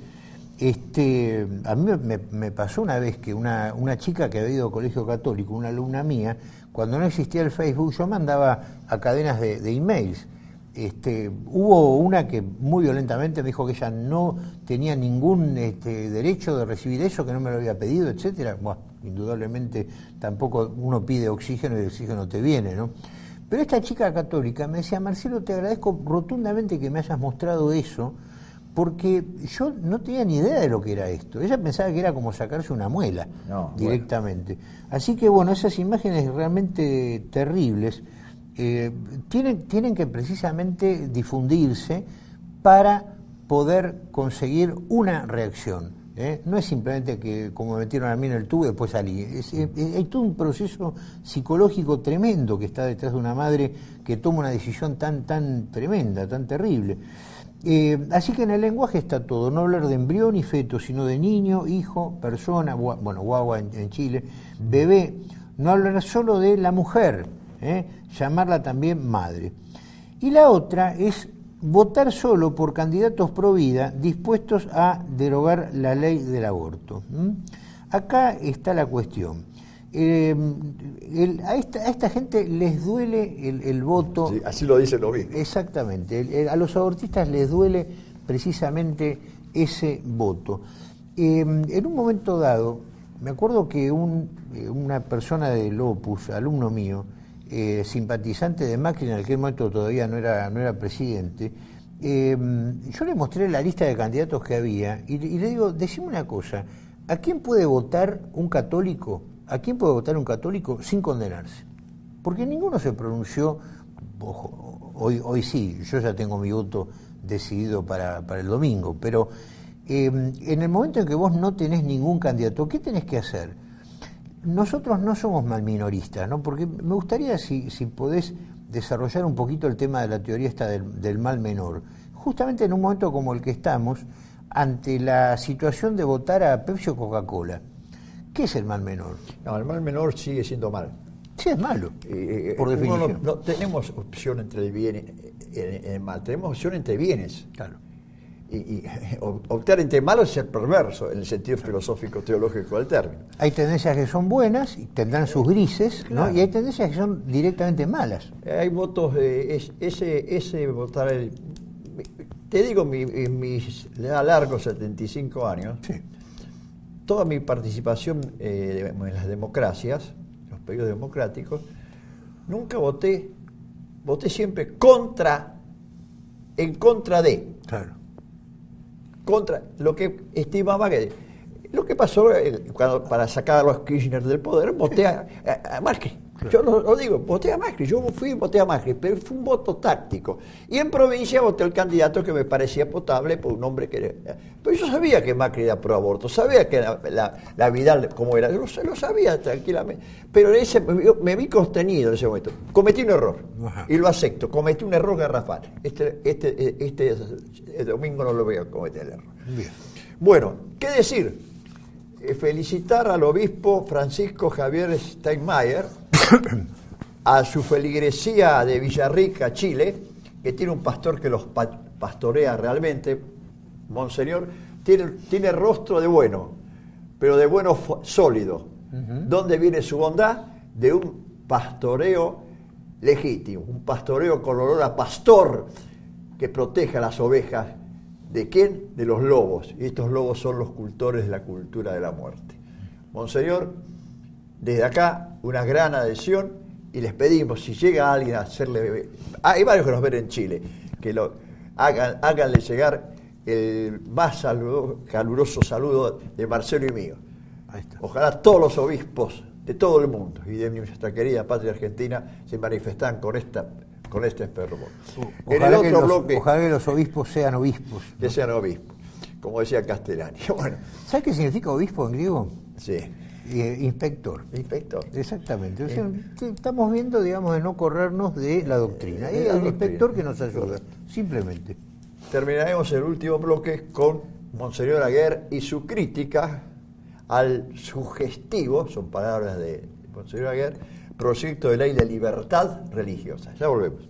Este, a mí me, me pasó una vez que una, una chica que había ido a colegio católico, una alumna mía, cuando no existía el Facebook, yo mandaba a cadenas de, de emails. Este, hubo una que muy violentamente me dijo que ella no tenía ningún este, derecho de recibir eso, que no me lo había pedido, etcétera. Bueno, indudablemente tampoco uno pide oxígeno y el oxígeno te viene, ¿no? Pero esta chica católica me decía, Marcelo, te agradezco rotundamente que me hayas mostrado eso, porque yo no tenía ni idea de lo que era esto. Ella pensaba que era como sacarse una muela no, directamente. Bueno. Así que, bueno, esas imágenes realmente terribles eh, tienen, tienen que precisamente difundirse para poder conseguir una reacción. ¿Eh? No es simplemente que como me metieron a mí en el tubo y después salí. Es, es, es, hay todo un proceso psicológico tremendo que está detrás de una madre que toma una decisión tan, tan tremenda, tan terrible. Eh, así que en el lenguaje está todo, no hablar de embrión y feto, sino de niño, hijo, persona, gua, bueno, guagua en, en Chile, bebé, no hablar solo de la mujer, ¿eh? llamarla también madre. Y la otra es votar solo por candidatos pro vida dispuestos a derogar la ley del aborto. ¿Mm? Acá está la cuestión. Eh, el, a, esta, a esta gente les duele el, el voto. Sí, así lo dice el obispo. Exactamente. El, el, a los abortistas les duele precisamente ese voto. Eh, en un momento dado, me acuerdo que un, una persona del Opus, alumno mío, Eh, simpatizante de Macri, en aquel momento todavía no era, no era presidente, eh, yo le mostré la lista de candidatos que había y, y le digo, decime una cosa, ¿a quién puede votar un católico? ¿A quién puede votar un católico sin condenarse? Porque ninguno se pronunció, ojo, hoy, hoy sí, yo ya tengo mi voto decidido para, para el domingo, pero eh, en el momento en que vos no tenés ningún candidato, ¿qué tenés que hacer? Nosotros no somos mal minoristas, ¿no? Porque me gustaría si, si podés desarrollar un poquito el tema de la teoría esta del, del mal menor. Justamente en un momento como el que estamos, ante la situación de votar a Pepsi o Coca-Cola, ¿qué es el mal menor? No, el mal menor sigue siendo mal. Sí, es malo, eh, por definición. No, no tenemos opción entre el bien y el mal, tenemos opción entre bienes. Claro. Y, y optar entre malos es ser perverso en el sentido filosófico teológico del término. Hay tendencias que son buenas y tendrán sus grises, claro. ¿no? Y hay tendencias que son directamente malas. Hay votos de es, ese ese votar el, te digo mi, en mis largos setenta y cinco años, sí. toda mi participación eh, en las democracias, los periodos democráticos, nunca voté, voté siempre contra, en contra de. Claro. Contra lo que estimaba que lo que pasó el, cuando para sacar a los Kirchner del poder voté a, a, a Macri Claro. Yo lo, lo digo, voté a Macri, yo fui y voté a Macri, pero fue un voto táctico. Y en provincia voté al candidato que me parecía potable por un hombre que... Pero yo sabía que Macri era pro aborto, sabía que la, la, la Vidal como era, yo lo, lo sabía tranquilamente. Pero ese, me, me vi contenido en ese momento. Cometí un error, ajá, y lo acepto, cometí un error garrafal. Este, este, este, este domingo no lo voy a cometer el error. Bien. Bueno, ¿qué decir? Felicitar al obispo Francisco Javier Steinmeier, a su feligresía de Villarrica, Chile, que tiene un pastor que los pa pastorea realmente. Monseñor tiene, tiene rostro de bueno, pero de bueno sólido. Uh-huh. ¿Dónde viene su bondad? De un pastoreo legítimo, un pastoreo con olor a pastor que proteja a las ovejas. ¿De quién? De los lobos. Y estos lobos son los cultores de la cultura de la muerte. Monseñor, desde acá una gran adhesión y les pedimos, si llega alguien a hacerle... Hay varios que nos ven en Chile, que lo hagan, háganle llegar el más saludo, caluroso saludo de Marcelo y mío. Ahí está. Ojalá todos los obispos de todo el mundo y de nuestra querida patria argentina se manifestan con esta... con este fervor. En el otro los, bloque, ojalá que los obispos sean obispos. Que ¿no? sean obispos, como decía Castellani. Bueno. ¿Sabes qué significa obispo en griego? Sí. Eh, inspector. Inspector. Exactamente. O sea, estamos viendo, digamos, de no corrernos de la doctrina. Hay un inspector que nos ayuda, simplemente. Terminaremos el último bloque con Monseñor Aguer y su crítica al sugestivo, son palabras de Monseñor Aguer, proyecto de ley de libertad religiosa. Ya volvemos.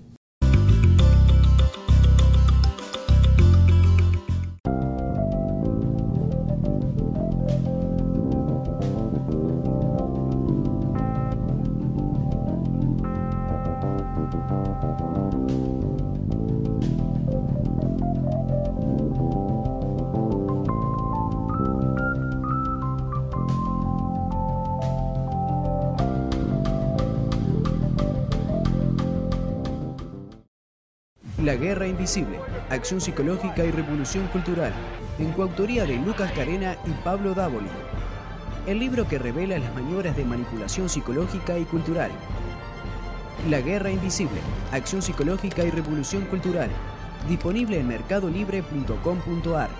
La Guerra Invisible, Acción Psicológica y Revolución Cultural, en coautoría de Lucas Carena y Pablo Dávoli. El libro que revela las maniobras de manipulación psicológica y cultural. La Guerra Invisible, Acción Psicológica y Revolución Cultural, disponible en mercado libre punto com punto ar.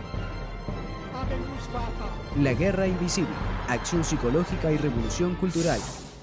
La Guerra Invisible, Acción Psicológica y Revolución Cultural.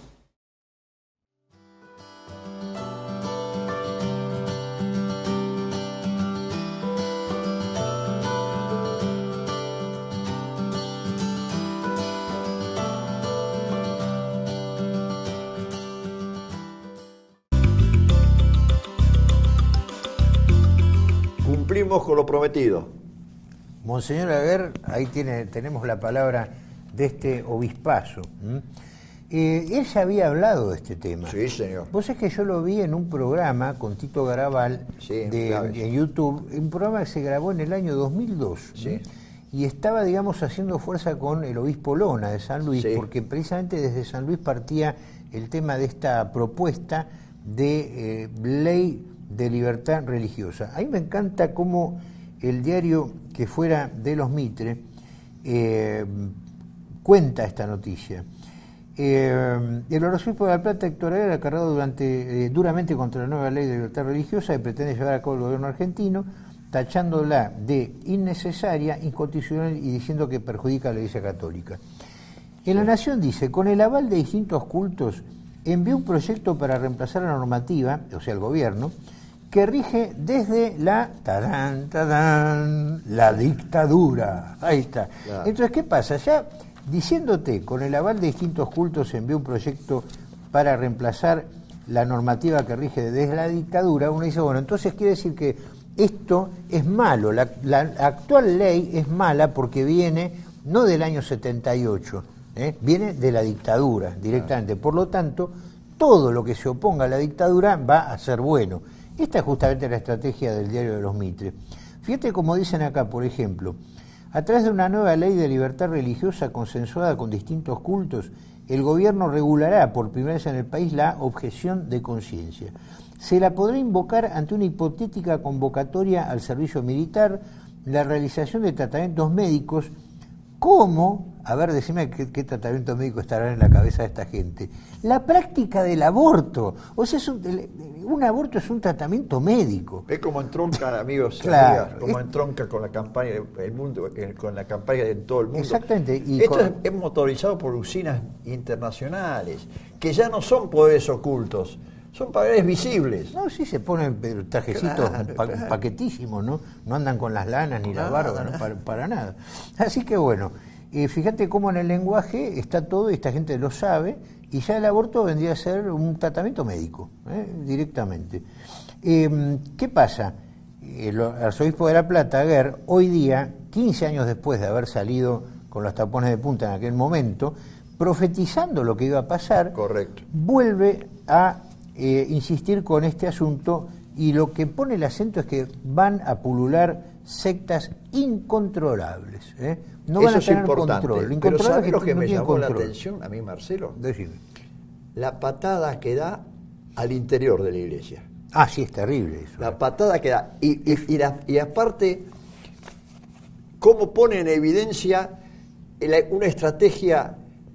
Cumplimos con lo prometido. Monseñor Aguer, ahí tiene, tenemos la palabra de este obispazo. ¿Mm? Eh, él ya había hablado de este tema. Sí, señor. Vos es que yo lo vi en un programa con Tito Garabal, sí, de, en YouTube, un programa que se grabó en el año dos mil dos. Sí. Y estaba, digamos, haciendo fuerza con el obispo Lona de San Luis, sí, porque precisamente desde San Luis partía el tema de esta propuesta de eh, ley de libertad religiosa. A mí me encanta cómo el diario que fuera de los Mitre eh, cuenta esta noticia. Eh, el arzobispo de La Plata, Héctor Aguer, ha cargado durante, eh, duramente contra la nueva ley de libertad religiosa que pretende llevar a cabo el gobierno argentino, tachándola de innecesaria, inconstitucional y diciendo que perjudica a la Iglesia Católica. En La Nación dice, con el aval de distintos cultos, envió un proyecto para reemplazar la normativa, o sea, el gobierno, que rige desde la tadán, tadán, la dictadura. Ahí está. Claro. Entonces, ¿qué pasa? Ya diciéndote, con el aval de distintos cultos se envió un proyecto para reemplazar la normativa que rige desde la dictadura, uno dice, bueno, entonces quiere decir que esto es malo, la, la actual ley es mala porque viene no del año setenta y ocho, ¿eh? Viene de la dictadura directamente. Por lo tanto, todo lo que se oponga a la dictadura va a ser bueno. Esta es justamente la estrategia del diario de los Mitre. Fíjate cómo dicen acá, por ejemplo, a través de una nueva ley de libertad religiosa consensuada con distintos cultos, el gobierno regulará por primera vez en el país la objeción de conciencia. Se la podrá invocar ante una hipotética convocatoria al servicio militar, la realización de tratamientos médicos, como a ver, decime qué, qué tratamiento médico estará en la cabeza de esta gente. La práctica del aborto. O sea, es un, un aborto es un tratamiento médico. Es como entronca, amigos, claro, amigas, como es, entronca con la campaña del mundo, con la campaña de todo el mundo. Exactamente. Y Esto con, es, es motorizado por usinas internacionales, que ya no son poderes ocultos, son poderes visibles. No, sí se ponen trajecitos Claro, pa claro. paquetísimos, ¿no? No andan con las lanas ni la Nada, barba, ¿no? nada. Para, para nada. Así que bueno, eh, fíjate cómo en el lenguaje está todo y esta gente lo sabe, y ya el aborto vendría a ser un tratamiento médico, ¿eh? directamente. Eh, ¿Qué pasa? El arzobispo de La Plata, Aguer, hoy día, quince años después de haber salido con los tapones de punta en aquel momento, profetizando lo que iba a pasar, Correcto. vuelve a eh, insistir con este asunto, y lo que pone el acento es que van a pulular sectas incontrolables, ¿eh? No Eso van a es tener importante. control. Pero Incontrolable ¿sabes es lo que que no me tienen llamó la control. atención a mí, Marcelo? Decime. La patada que da al interior de la iglesia. Ah, sí, es terrible eso. La patada que da. Y, y, y, la- y aparte, cómo pone en evidencia el- una estrategia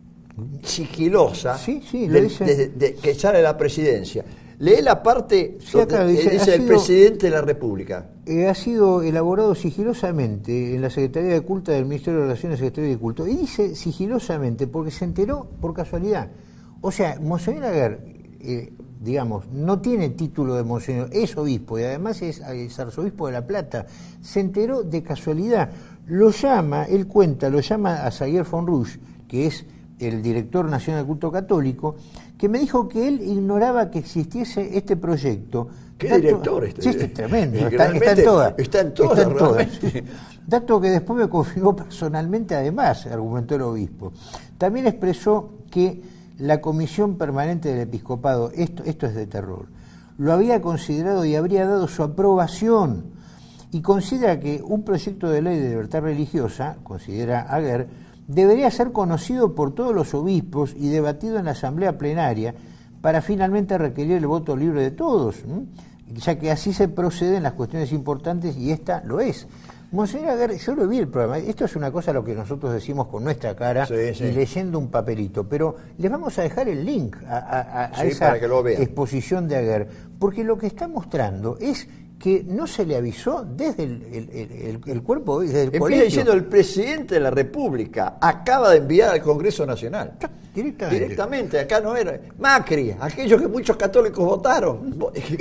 sigilosa Sí, sí, lo del- dice. de- de- que sale de la presidencia. Lee la parte Sí, donde acá dice, dice, ha el sido- presidente de la República. Eh, ha sido elaborado sigilosamente en la Secretaría de Culto del Ministerio de Relaciones Exteriores y Culto. Y dice sigilosamente porque se enteró por casualidad. O sea, Monseñor Aguer, eh, digamos, no tiene título de monseñor, es obispo y además es, es arzobispo de La Plata. Se enteró de casualidad. Lo llama, él cuenta, lo llama a Xavier von Rusch, que es el director nacional del culto católico, que me dijo que él ignoraba que existiese este proyecto. ¿Qué Dato- director este? Sí, este es tremendo. Y Está, está en realmente todas. está en todas, Está en todas, realmente. sí. Dato que después me confirmó personalmente, además, argumentó el obispo. También expresó que la Comisión Permanente del Episcopado, esto, esto es de terror, lo había considerado y habría dado su aprobación, y considera que un proyecto de ley de libertad religiosa, considera Aguer, debería ser conocido por todos los obispos y debatido en la asamblea plenaria para finalmente requerir el voto libre de todos, ¿m? ya que así se procede en las cuestiones importantes, y esta lo es. Monseñor Aguer, yo lo vi el programa, esto es una cosa lo que nosotros decimos con nuestra cara Sí, sí. y leyendo un papelito, pero les vamos a dejar el link a, a- a Sí, esa para que lo vean. exposición de Aguer, porque lo que está mostrando es que no se le avisó desde el, el- el- el- el cuerpo, desde el Empieza colegio. diciendo el presidente de la República acaba de enviar al Congreso Nacional. Directamente. Directamente, acá no era. Macri, aquellos que muchos católicos votaron,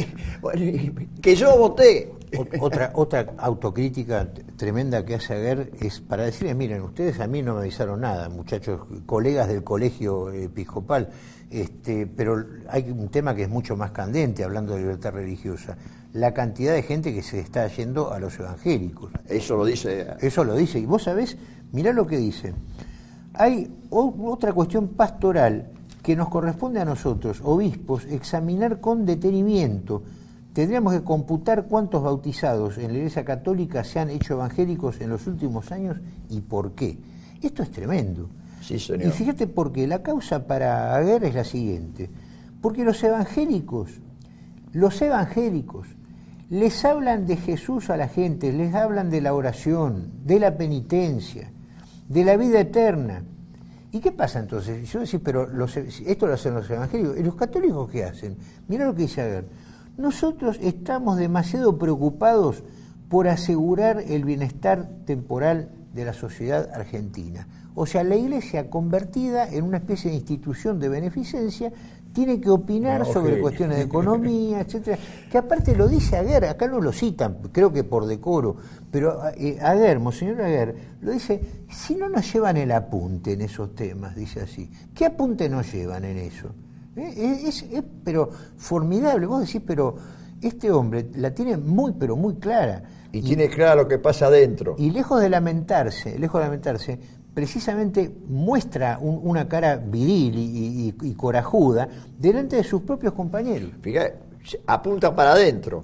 que yo voté. O- Otra, otra autocrítica t- tremenda que hace Aguer es para decirles, miren, ustedes a mí no me avisaron nada, muchachos, colegas del colegio episcopal, este, pero hay un tema que es mucho más candente, hablando de libertad religiosa, la cantidad de gente que se está yendo a los evangélicos. Eso lo dice. Eso lo dice, y vos sabés, mirá lo que dice. Hay o- otra cuestión pastoral que nos corresponde a nosotros, obispos, examinar con detenimiento. Tendríamos que computar cuántos bautizados en la Iglesia Católica se han hecho evangélicos en los últimos años y por qué. Esto es tremendo. Sí, señor. Y fíjate por qué. La causa para Aguer es la siguiente. Porque los evangélicos, los evangélicos, les hablan de Jesús a la gente, les hablan de la oración, de la penitencia, de la vida eterna. ¿Y qué pasa entonces? Yo decía, pero los, esto lo hacen los evangélicos. ¿Y los católicos qué hacen? Mirá lo que dice Aguer. Nosotros estamos demasiado preocupados por asegurar el bienestar temporal de la sociedad argentina. O sea, la Iglesia convertida en una especie de institución de beneficencia tiene que opinar No, sobre sí. cuestiones de economía, etcétera, que aparte lo dice Aguer, acá no lo citan, creo que por decoro, pero eh, Aguer, Monseñor Aguer, lo dice, si no nos llevan el apunte en esos temas, dice así, ¿qué apunte nos llevan en eso? Eh, Es, es, pero formidable, vos decís, pero este hombre la tiene muy, pero muy clara. Y, y tiene claro lo que pasa adentro. Y lejos de lamentarse, lejos de lamentarse, precisamente muestra un, una cara viril y, y, y corajuda delante de sus propios compañeros. Fíjate, apunta para adentro.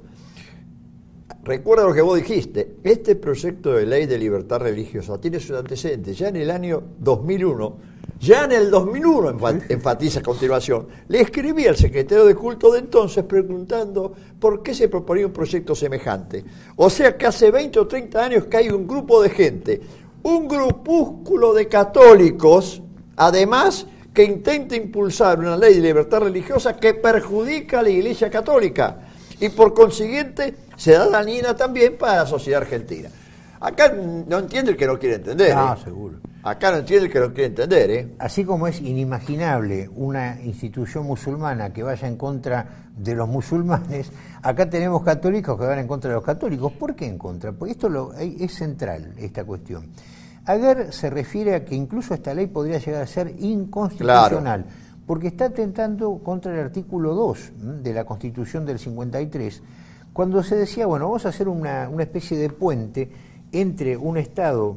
Recuerda lo que vos dijiste, este proyecto de ley de libertad religiosa tiene sus antecedentes. Ya en el año dos mil uno, ya en el dos mil uno, enfatiza a continuación, le escribí al secretario de culto de entonces preguntando por qué se proponía un proyecto semejante. O sea que hace veinte o treinta años que hay un grupo de gente, un grupúsculo de católicos, además, que intenta impulsar una ley de libertad religiosa que perjudica a la Iglesia Católica y por consiguiente se da dañina también para la sociedad argentina. Acá no entiende el que no quiere entender. No, ¿eh? seguro. Acá no entiende el que no quiere entender. ¿eh? Así como es inimaginable una institución musulmana que vaya en contra de los musulmanes, acá tenemos católicos que van en contra de los católicos. ¿Por qué en contra? Porque esto lo, es central, esta cuestión. Aguer se refiere a que incluso esta ley podría llegar a ser inconstitucional, claro, porque está atentando contra el artículo dos de la Constitución del cincuenta y tres, cuando se decía, bueno, vamos a hacer una, una especie de puente entre un Estado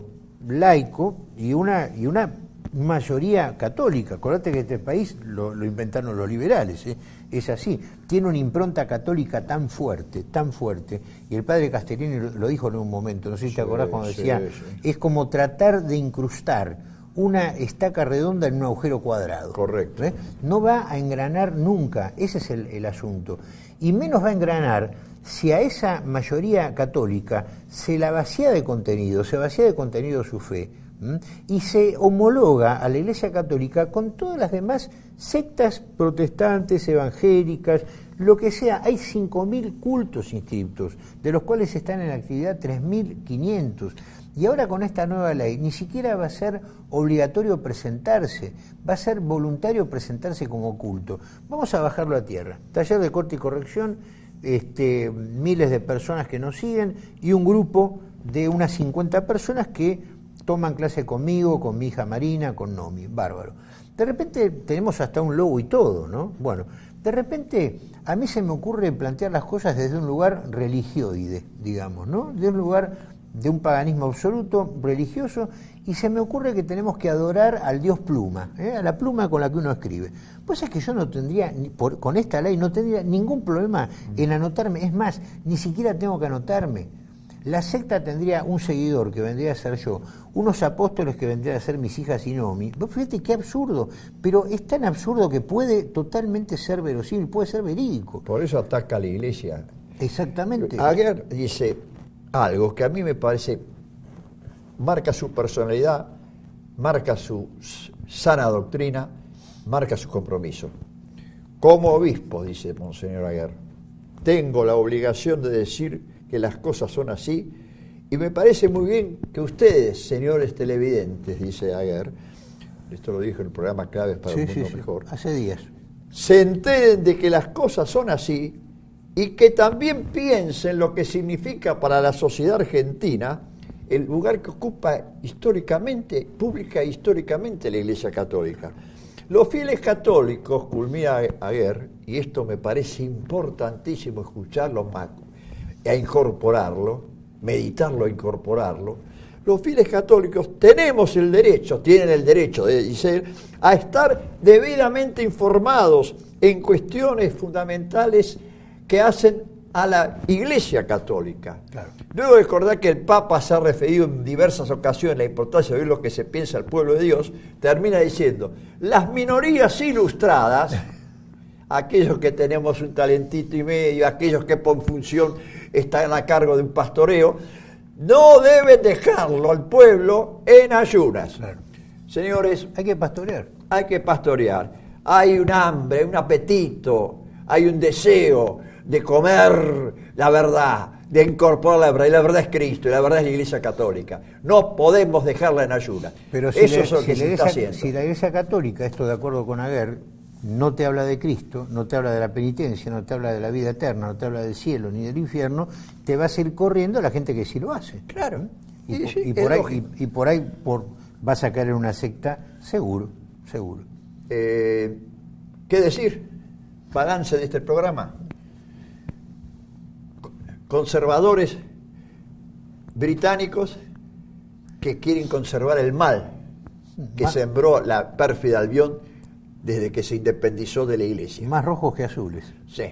laico y una, y una mayoría católica. Acordate que este país lo, lo inventaron los liberales, ¿eh? Es así, tiene una impronta católica tan fuerte, tan fuerte, y el padre Castellini lo, lo dijo en un momento, no sé si sí, te acordás cuando sí, decía, sí. Es como tratar de incrustar una estaca redonda en un agujero cuadrado. Correcto. ¿Eh? No va a engranar nunca, ese es el, el asunto, y menos va a engranar si a esa mayoría católica se la vacía de contenido, se vacía de contenido su fe, ¿m? y se homologa a la Iglesia Católica con todas las demás sectas protestantes, evangélicas, lo que sea. Hay cinco mil cultos inscriptos, de los cuales están en actividad tres mil quinientos. Y ahora con esta nueva ley ni siquiera va a ser obligatorio presentarse, va a ser voluntario presentarse como culto. Vamos a bajarlo a tierra. Taller de corte y corrección, este, miles de personas que nos siguen y un grupo de unas cincuenta personas que toman clase conmigo, con mi hija Marina, con Nomi. Bárbaro. De repente tenemos hasta un logo y todo, ¿no? Bueno, de repente a mí se me ocurre plantear las cosas desde un lugar religioide, digamos, ¿no? De un lugar de un paganismo absoluto, religioso, y se me ocurre que tenemos que adorar al dios pluma, ¿eh? A la pluma con la que uno escribe. Pues es que yo no tendría, ni por, con esta ley, no tendría ningún problema en anotarme, es más, ni siquiera tengo que anotarme. La secta tendría un seguidor que vendría a ser yo, unos apóstoles que vendrían a ser mis hijas y no mi. Fíjate qué absurdo, pero es tan absurdo que puede totalmente ser verosímil, puede ser verídico. Por eso ataca a la Iglesia. Exactamente. Aguer dice algo que a mí me parece, marca su personalidad, marca su sana doctrina, marca su compromiso. Como obispo, dice Monseñor Aguer, tengo la obligación de decir que las cosas son así, y me parece muy bien que ustedes, señores televidentes, dice Aguer, esto lo dijo en el programa Claves para sí, un Mundo sí, Mejor, sí. Hace días, se enteren de que las cosas son así y que también piensen lo que significa para la sociedad argentina el lugar que ocupa históricamente, pública e históricamente la Iglesia Católica. Los fieles católicos, culmina Aguer, y esto me parece importantísimo escucharlo más, a incorporarlo, meditarlo, a incorporarlo, los fieles católicos tenemos el derecho, tienen el derecho, dice él, a estar debidamente informados en cuestiones fundamentales que hacen a la Iglesia Católica. Claro. Debo recordar que el Papa se ha referido en diversas ocasiones a la importancia de ver lo que se piensa el pueblo de Dios, termina diciendo, las minorías ilustradas, aquellos que tenemos un talentito y medio, aquellos que por función están a cargo de un pastoreo, no deben dejarlo al pueblo en ayunas. Claro. Señores, hay que pastorear. Hay que pastorear. Hay un hambre, un apetito, hay un deseo de comer la verdad, de incorporar la verdad. Y la verdad es Cristo, y la verdad es la Iglesia Católica. No podemos dejarla en ayunas. Pero si Eso le, es lo si que se iglesia, está haciendo. Si la Iglesia Católica, esto de acuerdo con Aguer, no te habla de Cristo, no te habla de la penitencia, no te habla de la vida eterna, no te habla del cielo ni del infierno, te vas a ir corriendo a la gente que sí lo hace. Claro. Y, y, sí, y, por, ahí, y, y por ahí por, vas a caer en una secta, seguro, seguro. Eh, ¿Qué decir? Balance de este programa. Conservadores británicos que quieren conservar el mal que más, sembró la pérfida Albión desde que se independizó de la Iglesia. Más rojos que azules. Sí.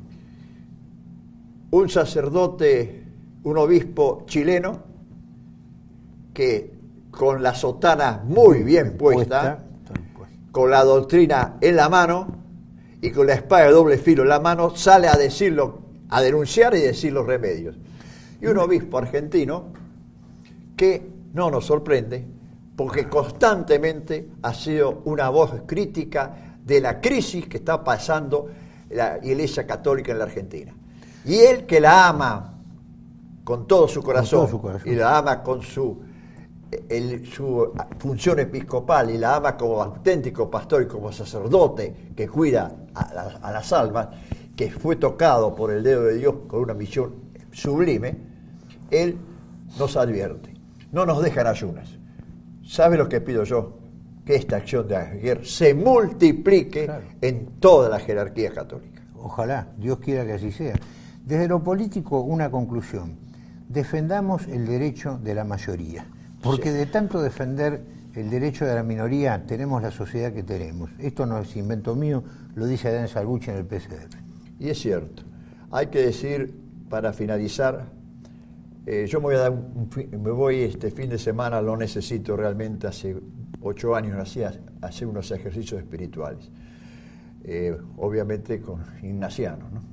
Un sacerdote, un obispo chileno, que con la sotana muy bien puesta, puesta, con la doctrina en la mano y con la espada de doble filo en la mano, sale a decirlo, a denunciar y decir los remedios. Y un obispo argentino que no nos sorprende, porque constantemente ha sido una voz crítica de la crisis que está pasando la Iglesia Católica en la Argentina. Y él, que la ama con todo su corazón, todo su corazón. y la ama con su, el, su función episcopal, y la ama como auténtico pastor y como sacerdote que cuida a, la, a las almas, que fue tocado por el dedo de Dios con una misión sublime, él nos advierte, no nos deja en ayunas. ¿Sabe lo que pido yo? Que esta acción de Aguirre se multiplique, claro, en toda la jerarquía católica. Ojalá, Dios quiera que así sea. Desde lo político, una conclusión. Defendamos el derecho de la mayoría, porque sí, de tanto defender el derecho de la minoría tenemos la sociedad que tenemos. Esto no es invento mío, lo dice Adán Salguchi en el P C R. Y es cierto. Hay que decir, para finalizar, eh, yo me voy a dar un, un, me voy este fin de semana, lo necesito realmente, hace ocho años hacía hacer unos ejercicios espirituales, eh, obviamente con ignacianos, ¿no?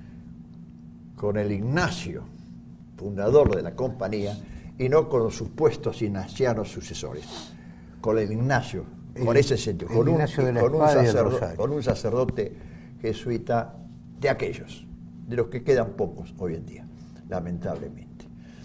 Con el Ignacio, fundador de la compañía, y no con los supuestos ignacianos sucesores, con el Ignacio, el, con ese sentido, con un, con, un sacerdote, con un sacerdote jesuita de aquellos, de los que quedan pocos hoy en día, lamentablemente.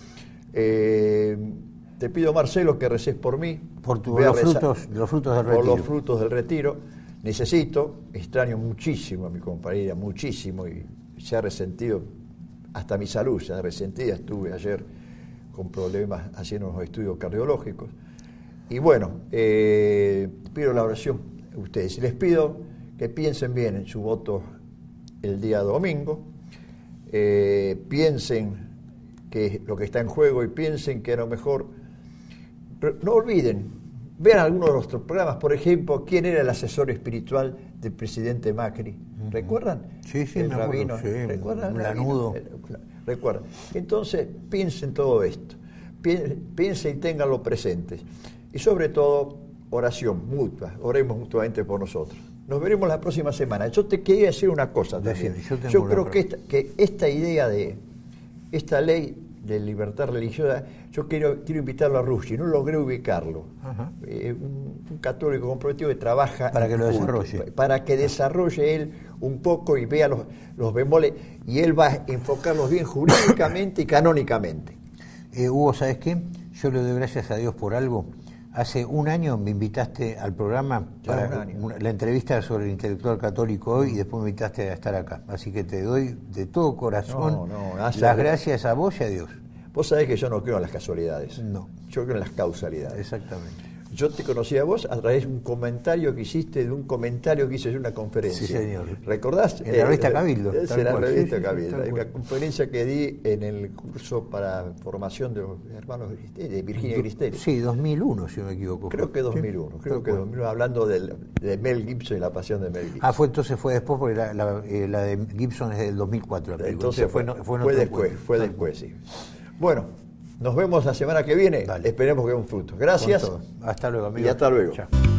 Eh, te pido, Marcelo, que reces por mí, por tu, los, frutos, los frutos del retiro. Por los frutos del retiro. Necesito, extraño muchísimo a mi compañera, muchísimo, y se ha resentido, hasta mi salud se ha resentido. Estuve ayer con problemas haciendo unos estudios cardiológicos. Y bueno, eh, pido la oración a ustedes. Les pido que piensen bien en su voto el día domingo, eh, piensen que lo que está en juego y piensen que a lo mejor, no olviden, vean algunos de nuestros programas, por ejemplo, ¿quién era el asesor espiritual del presidente Macri? ¿Recuerdan? Sí, sí, el me rabino, acuerdo, sí, ¿recuerdan? Lanudo. Recuerdan. Entonces, piensen todo esto, piensen y tenganlo presentes. Y sobre todo, oración mutua, oremos mutuamente por nosotros. Nos veremos la próxima semana. Yo te quería decir una cosa también. Decime, yo yo creo que esta, que esta idea de esta ley de libertad religiosa, yo quiero, quiero invitarlo a Russi, no logré ubicarlo. Eh, un, un católico comprometido que trabaja para que lo punto, desarrolle. Para que desarrolle él un poco y vea los, los bemoles, y él va a enfocarlos bien jurídicamente y canónicamente. Eh, Hugo, ¿sabes qué? Yo le doy gracias a Dios por algo. Hace un año me invitaste al programa ya para una, la entrevista sobre el intelectual católico hoy, y después me invitaste a estar acá. Así que te doy de todo corazón no, no, las gracias a vos y a Dios. Vos sabés que yo no creo en las casualidades. No. Yo creo en las causalidades. Exactamente. Yo te conocí a vos a través de un comentario que hiciste, de un comentario que hice en una conferencia. Sí, señor. ¿Recordás? En la revista Cabildo. Es en la revista sí, Cabildo. Sí, una conferencia que di en el curso para formación de los hermanos de Virginia Gristelli. Sí, dos mil uno, si no me equivoco. Creo que dos mil uno. Sí, creo que dos mil uno, hablando del, de Mel Gibson y la pasión de Mel Gibson. Ah, fue entonces fue después, porque la, la, eh, la de Gibson es del dos mil cuatro. Entonces, entonces fue, fue, fue, fue después, fue después, sí. Bueno. Nos vemos la semana que viene. Dale. Esperemos que dé un fruto. Gracias. Hasta luego, amigo. Y hasta luego. Chao.